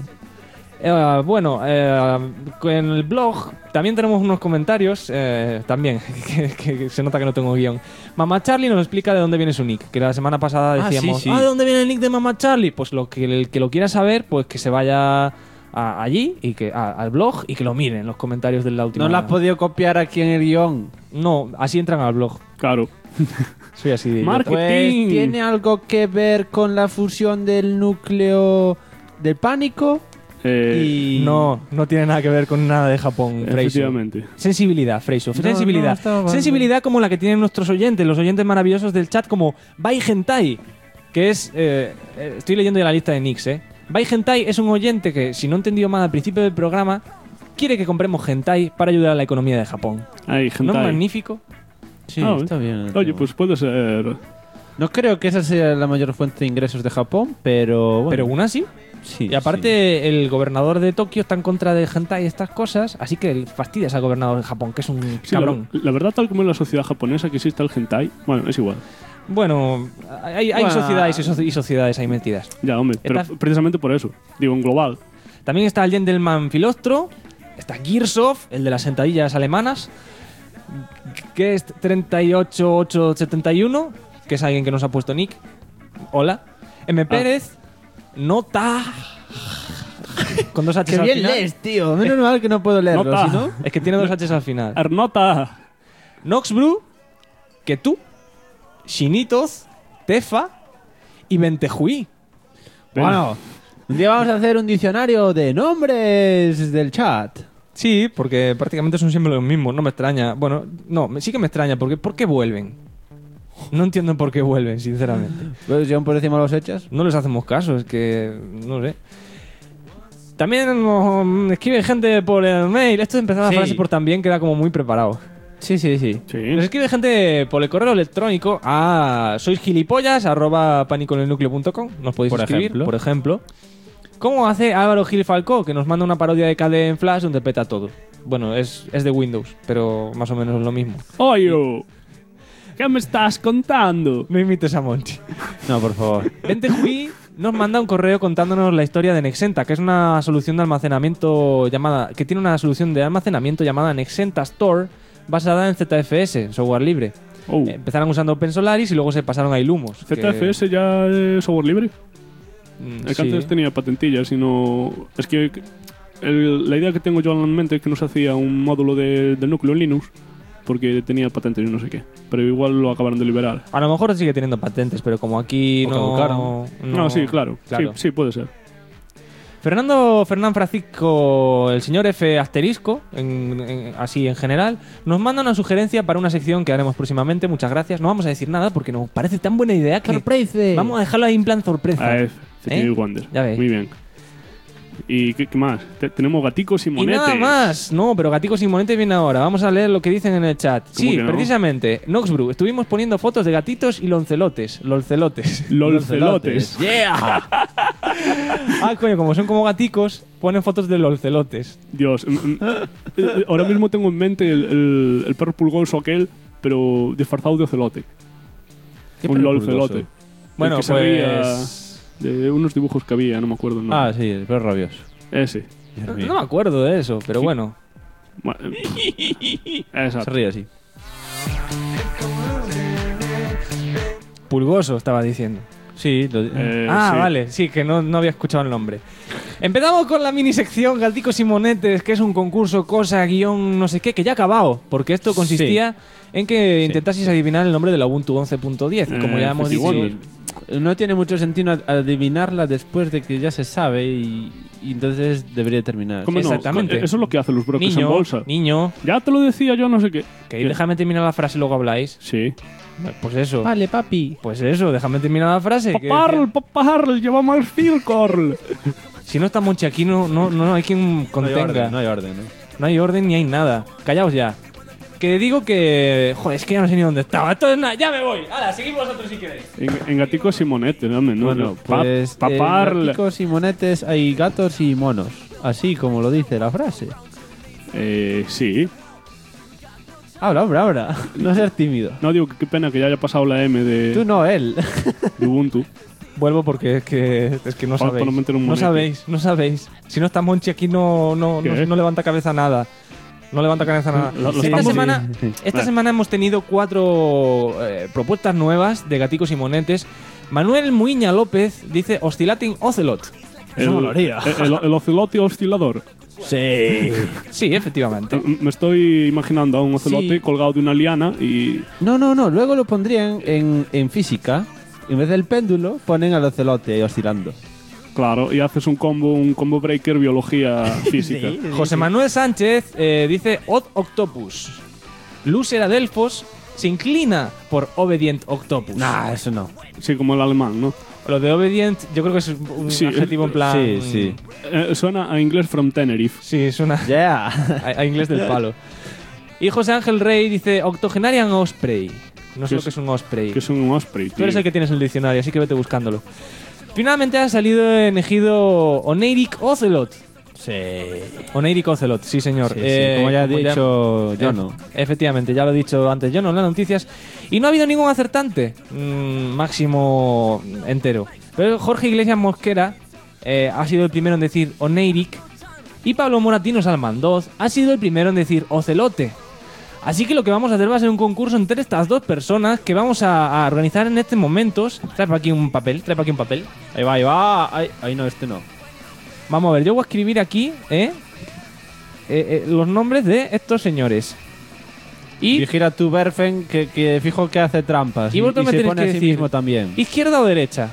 En el blog también tenemos unos comentarios, también, que se nota que no tengo guión. Mamá Charlie nos explica de dónde viene su nick, que la semana pasada decíamos, ¿de dónde viene el nick de Mamá Charlie? Pues el que lo quiera saber, pues que se vaya allí, y al blog, y que lo miren en los comentarios de la última... ¿No la has podido copiar aquí en el guión? No, así entran al blog. Claro. Soy así de Marketing. Pues, ¿tiene algo que ver con la fusión del núcleo del Pánico? No tiene nada que ver con nada de Japón, Freiso. Efectivamente. Sensibilidad, Freiso. Sensibilidad. No, sensibilidad como la que tienen nuestros oyentes, los oyentes maravillosos del chat, como Bai Hentai, que es... estoy leyendo ya la lista de nicks, Bai Hentai es un oyente que, si no he entendido mal al principio del programa, quiere que compremos hentai para ayudar a la economía de Japón. Ay, hentai. ¿No es magnífico? Sí, está bien. Oye, pues puede ser... No creo que esa sea la mayor fuente de ingresos de Japón, pero bueno. Pero una sí. Sí, Y aparte, el gobernador de Tokio está en contra de hentai y estas cosas, así que fastidias al gobernador de Japón, que es un Sí, cabrón. la verdad, tal como en la sociedad japonesa que existe el hentai, bueno, es igual. Bueno, hay Bueno. sociedades y sociedades ahí metidas. Ya, hombre, pero Estás- precisamente por eso. Digo, en global. También está el Gentleman Filostro, está Gearsoft, el de las sentadillas alemanas, que es 38871, que es alguien que nos ha puesto nick. Hola. M. Pérez, Nota. Con 2 H's Qué al bien final. lees, tío. Menos mal que no puedo leerlo, Nota. si no... Es que tiene 2 H's al final. Arnota. Noxbrew, que tú, Shinitos, Tefa y Ventejuí. Bueno, un día vamos a hacer un diccionario de nombres del chat. Sí, porque prácticamente son siempre los mismos, no me extraña. Bueno, no, sí que me extraña, porque ¿por qué vuelven? No entiendo por qué vuelven, sinceramente. Pues si aún por encima los echas. No les hacemos caso, es que no sé. También nos escribe gente por el mail. Esto de empezar la Sí. frase por también queda como muy preparado. Sí. Nos escribe gente por el correo electrónico a soisgilipollas@paniconelnucleo.com. Nos podéis Por escribir, ejemplo. por ejemplo. ¿Cómo hace Álvaro Gil Falcó, que nos manda una parodia de KDE en Flash donde peta todo? Bueno, es de Windows, pero más o menos es lo mismo. Oye, ¿qué me estás contando? No imites a Monchi. No, por favor. Ventejuí nos manda un correo contándonos la historia de Nexenta, que es una solución de almacenamiento que tiene una solución de almacenamiento llamada Nexenta Store, basada en ZFS, software libre. Oh. Empezaron usando OpenSolaris y luego se pasaron a Illumos. que- ¿ZFS ya es software libre? Mm, Es que sí. antes tenía patentillas y no... Es que la idea que tengo yo en mente es que no se hacía un módulo del núcleo en Linux porque tenía patentes y no sé qué. Pero igual lo acabaron de liberar. A lo mejor sigue teniendo patentes, pero como aquí O no... caducaron. No, sí, claro. Sí, puede ser. Fernán Francisco, el señor F asterisco, así en general, nos manda una sugerencia para una sección que haremos próximamente. Muchas gracias. No vamos a decir nada porque nos parece tan buena idea que Sorpresa. vamos a dejarlo ahí en plan sorpresa. Stevie Wonder. Ya ves. Muy bien. ¿Y qué más? Tenemos gaticos y Y monetes. nada más. No, pero gaticos y monetes viene ahora. Vamos a leer lo que dicen en el chat. Sí, que no? precisamente. Noxbrew. Estuvimos poniendo fotos de gatitos y loncelotes. Lolcelotes. Lolcelotes. ¡Yeah! Ah, coño, como son como gaticos, ponen fotos de lolcelotes. Dios. Ahora mismo tengo en mente el perro pulgoso aquel, pero disfrazado de ocelote. ¿Qué Un perro lolcelote. pulgoso? Bueno, El que se pues... reía de unos dibujos que había, no me acuerdo el nombre. Ah, sí, el perro rabioso. Ese. No me acuerdo de eso, pero bueno. Exacto. Se ríe así. Pulgoso, estaba diciendo. Sí, sí. Vale, sí, que no había escuchado el nombre. Empezamos con la mini sección Gaticos y Monetes, que es un concurso cosa, guión, no sé qué, que ya ha acabado. Porque esto consistía en que intentaseis adivinar el nombre de la Ubuntu 11.10. Y como ya hemos dicho... No tiene mucho sentido adivinarla después de que ya se sabe y entonces debería terminar. ¿Cómo no? Exactamente. Eso es lo que hacen los brokers en bolsa. Niño, Ya te lo decía yo, no sé qué. que déjame terminar la frase y luego habláis. Sí. Pues eso. Vale, papi. Pues eso, déjame terminar la frase. que- Paparl, llevamos al Filcorl. Si no está Monchi aquí, no hay quien contenga. No hay orden, ¿no? No hay orden ni hay nada. Callaos ya. Que digo que... Joder, es que ya no sé ni dónde estaba. Entonces, nada, ya me voy. Hala, seguid vosotros si queréis. En gaticos y monetes, dame, ¿no? Bueno, pues Paparl. en gaticos y monetes hay gatos y monos. Así como lo dice la frase. Sí. Habla, hombre, habla. No seas tímido. No, digo que qué pena que ya haya pasado la M Tú no, él. de Ubuntu. Vuelvo porque es que no Para sabéis. no meter un No monete. sabéis. Si no está Monchi aquí, no ¿Qué? levanta cabeza nada. No levanta cabeza nada. Lo esta estamos- semana, Sí. esta Vale. semana hemos tenido 4 propuestas nuevas de gaticos y monetes. Manuel Muiña López dice Oscillating Ocelot. El ocelote oscilador. Sí. Sí, efectivamente. Me estoy imaginando a un ocelote Sí. colgado de una liana y... No. Luego lo pondrían en física. En vez del péndulo, ponen al ocelote oscilando. Claro, y haces un combo breaker biología física. José Manuel Sánchez dice Odd Octopus. Lucer Adelfos se inclina por Obedient Octopus. Nah, eso no. Sí, como el alemán, ¿no? Lo de Obedient yo creo que es un Sí, adjetivo en plan... Sí. Suena a inglés from Tenerife. Sí, suena Yeah. a inglés del palo. Y José Ángel Rey dice Octogenarian Osprey. No sé ¿Qué lo que es un Osprey. Que es un osprey, Tú eres tío. el que tienes el diccionario, así que vete buscándolo. Finalmente ha salido elegido Oneirik Ocelot. Sí. Oneirik Ocelot, sí señor. Sí, como ya ha dicho Jono. Efectivamente, ya lo he dicho antes Jono en las noticias. Y no ha habido ningún acertante. Máximo entero. Pero Jorge Iglesias Mosquera ha sido el primero en decir Oneirik. Y Pablo Moratino Salmandoz ha sido el primero en decir Ocelote. Así que lo que vamos a hacer va a ser un concurso entre estas dos personas que vamos a organizar en estos momentos. Trae para aquí un papel, Ahí va. Ahí no, este no. Vamos a ver, yo voy a escribir aquí los nombres de estos señores. Y vigila tu Berfen que fijo que hace trampas. Y vosotros me se tenéis pone que a sí decir mismo también. ¿Izquierda o derecha?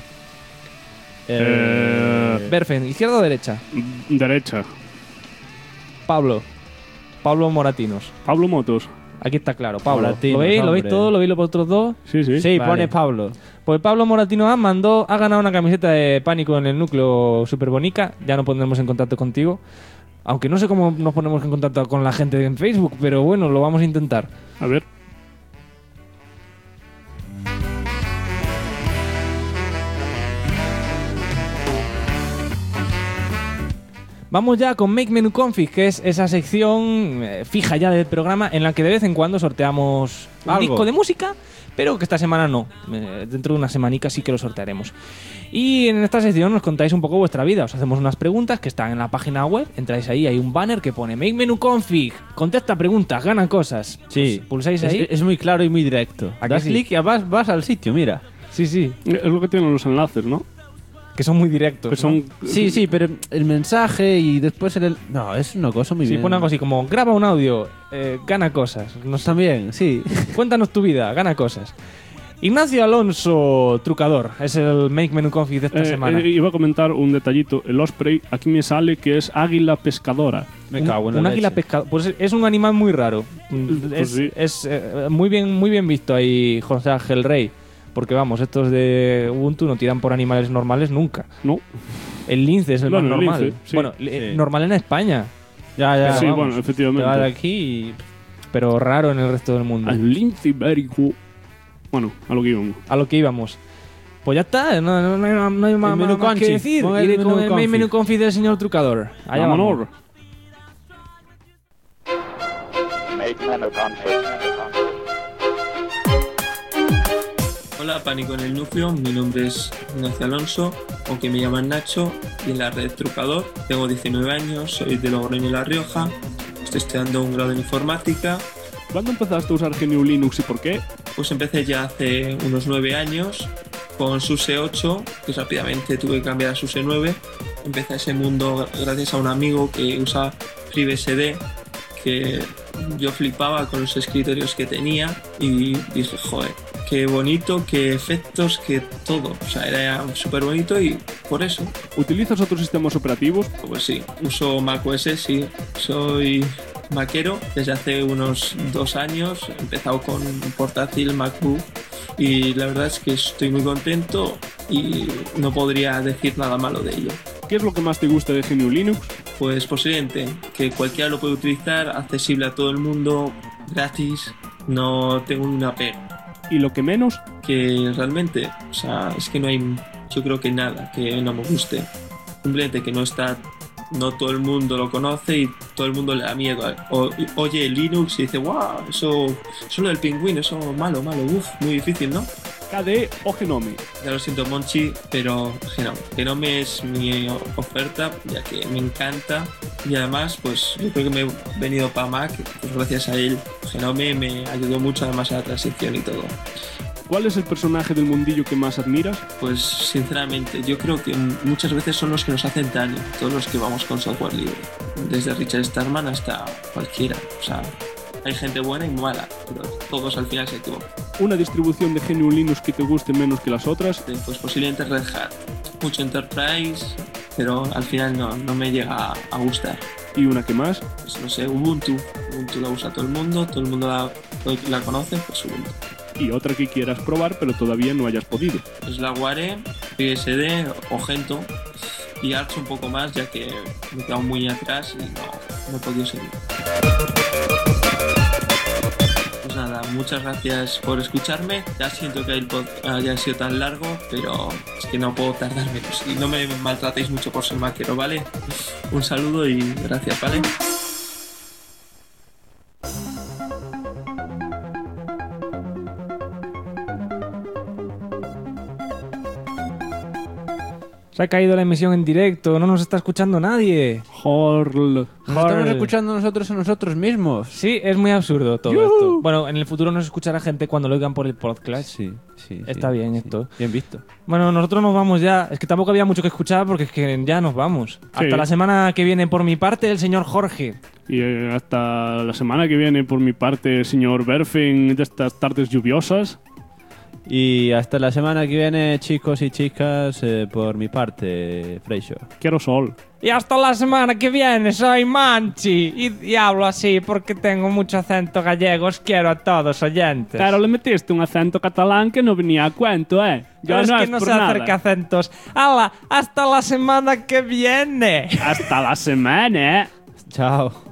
Berfen, ¿izquierda o derecha? Derecha. Pablo Moratinos. Pablo Motos. Aquí está claro, Pablo. Moratinos, ¿Lo veis? ¿Lo veis hombre. todo? ¿Lo veis los otros dos? Sí. Sí, Vale. pone Pablo. Pues Pablo Moratino ha ganado una camiseta de Pánico en el Núcleo súper bonita. Ya nos pondremos en contacto contigo. Aunque no sé cómo nos ponemos en contacto con la gente en Facebook, pero bueno, lo vamos a intentar. A ver. Vamos ya con Make Menu Config, que es esa sección fija ya del programa en la que de vez en cuando sorteamos un disco de música, pero que esta semana no. Dentro de una semanica sí que lo sortearemos. Y en esta sección nos contáis un poco vuestra vida. Os hacemos unas preguntas que están en la página web. Entráis ahí, hay un banner que pone Make Menu Config. Contesta preguntas, gana cosas. Sí. Pues pulsáis ahí. Es muy claro y muy directo. Das clic y vas al sitio, mira. Sí. Es lo que tienen los enlaces, ¿no? Que son muy directos. Que son... ¿no? Sí, pero el mensaje y después No, es una cosa muy bien. Sí, pone algo así como graba un audio, gana cosas. También, sí. Cuéntanos tu vida, gana cosas. Ignacio Alonso Trucador es el Make Menu Config de esta semana. Iba a comentar un detallito. El Osprey, aquí me sale que es águila pescadora. Me cago en la un águila leche. pescadora. Pues es un animal muy raro. Pues sí. Es muy bien visto ahí, José Ángel Rey. Porque vamos, estos de Ubuntu no tiran por animales normales nunca. No. El lince es el más normal. Lince, sí. Bueno, normal en España. Ya. Sí, vamos. bueno, efectivamente. Te vas de aquí y... Pero raro en el resto del mundo. El lince ibérico. Bueno, a lo que íbamos. Pues ya está, no hay más que decir. Iré con el Make Menu Config del señor Trucador. Allá vamos. Make Menu Config. Hola, Pánico en el Núcleo, mi nombre es Ignacio Alonso, aunque me llaman Nacho, y en la red Trucador. Tengo 19 años, soy de Logroño, La Rioja, estoy estudiando un grado en informática. ¿Cuándo empezaste a usar GNU Linux y por qué? Pues empecé ya hace unos 9 años con SUSE 8, que rápidamente tuve que cambiar a SUSE 9. Empecé ese mundo gracias a un amigo que usa FreeBSD, que yo flipaba con los escritorios que tenía y dije, joder, qué bonito, qué efectos, qué todo. O sea, era súper bonito y por eso. ¿Utilizas otros sistemas operativos? Pues sí, uso macOS, sí. Soy maquero desde hace unos 2 años. He empezado con un portátil MacBook y la verdad es que estoy muy contento y no podría decir nada malo de ello. ¿Qué es lo que más te gusta de GNU Linux? Pues posiblemente que cualquiera lo puede utilizar, accesible a todo el mundo, gratis, no tengo una pega. ¿Y lo que menos? Que realmente, o sea, es que no hay, yo creo que nada que no me guste. Simplemente que no todo el mundo lo conoce y todo el mundo le da miedo. Oye Linux y dice, wow, eso lo del pingüino, eso malo, muy difícil, ¿no? KDE o Genome. Ya lo siento, Monchi, pero Genome es mi oferta, ya que me encanta. Y además, pues yo creo que me he venido para Mac, pues gracias a él. Genome me ayudó mucho además a la transición y todo. ¿Cuál es el personaje del mundillo que más admiras? Pues sinceramente, yo creo que muchas veces son los que nos hacen daño, todos los que vamos con software libre. Desde Richard Stallman hasta cualquiera. O sea, hay gente buena y mala, pero todos al final se equivocan. ¿Una distribución de GNU Linux que te guste menos que las otras? Pues posiblemente Red Hat. Mucho Enterprise, pero al final no me llega a gustar. ¿Y una que más? Pues no sé, Ubuntu. Ubuntu la usa todo el mundo la conoce, pues Ubuntu. Y otra que quieras probar pero todavía no hayas podido. Pues la Ware, FreeBSD o Gentoo y Arch un poco más, ya que me he quedado muy atrás y no he podido seguir. Pues nada, muchas gracias por escucharme. Ya siento que el podcast haya sido tan largo, pero es que no puedo tardar menos. Y no me maltratéis mucho por ser maquero, ¿vale? Un saludo y gracias, ¿vale? Se ha caído la emisión en directo, no nos está escuchando nadie. Nos estamos escuchando nosotros a nosotros mismos. Sí, es muy absurdo todo esto. Bueno, en el futuro nos escuchará gente cuando lo oigan por el podcast. Sí. Está bien esto. Bien visto. Bueno, nosotros nos vamos ya. Es que tampoco había mucho que escuchar porque es que ya nos vamos. Hasta la semana que viene por mi parte, el señor Jorge. Y hasta la semana que viene por mi parte, el señor Berfin, de estas tardes lluviosas. Y hasta la semana que viene, chicos y chicas, por mi parte, Freixo. Quiero sol. Y hasta la semana que viene, soy Manchi. Y hablo así porque tengo mucho acento gallego. Os quiero a todos oyentes. Claro, le metiste un acento catalán que no venía a cuento, ¿eh? Pero es que no sé hacer acentos. ¡Hala! ¡Hasta la semana que viene! ¡Hasta la semana! Chao.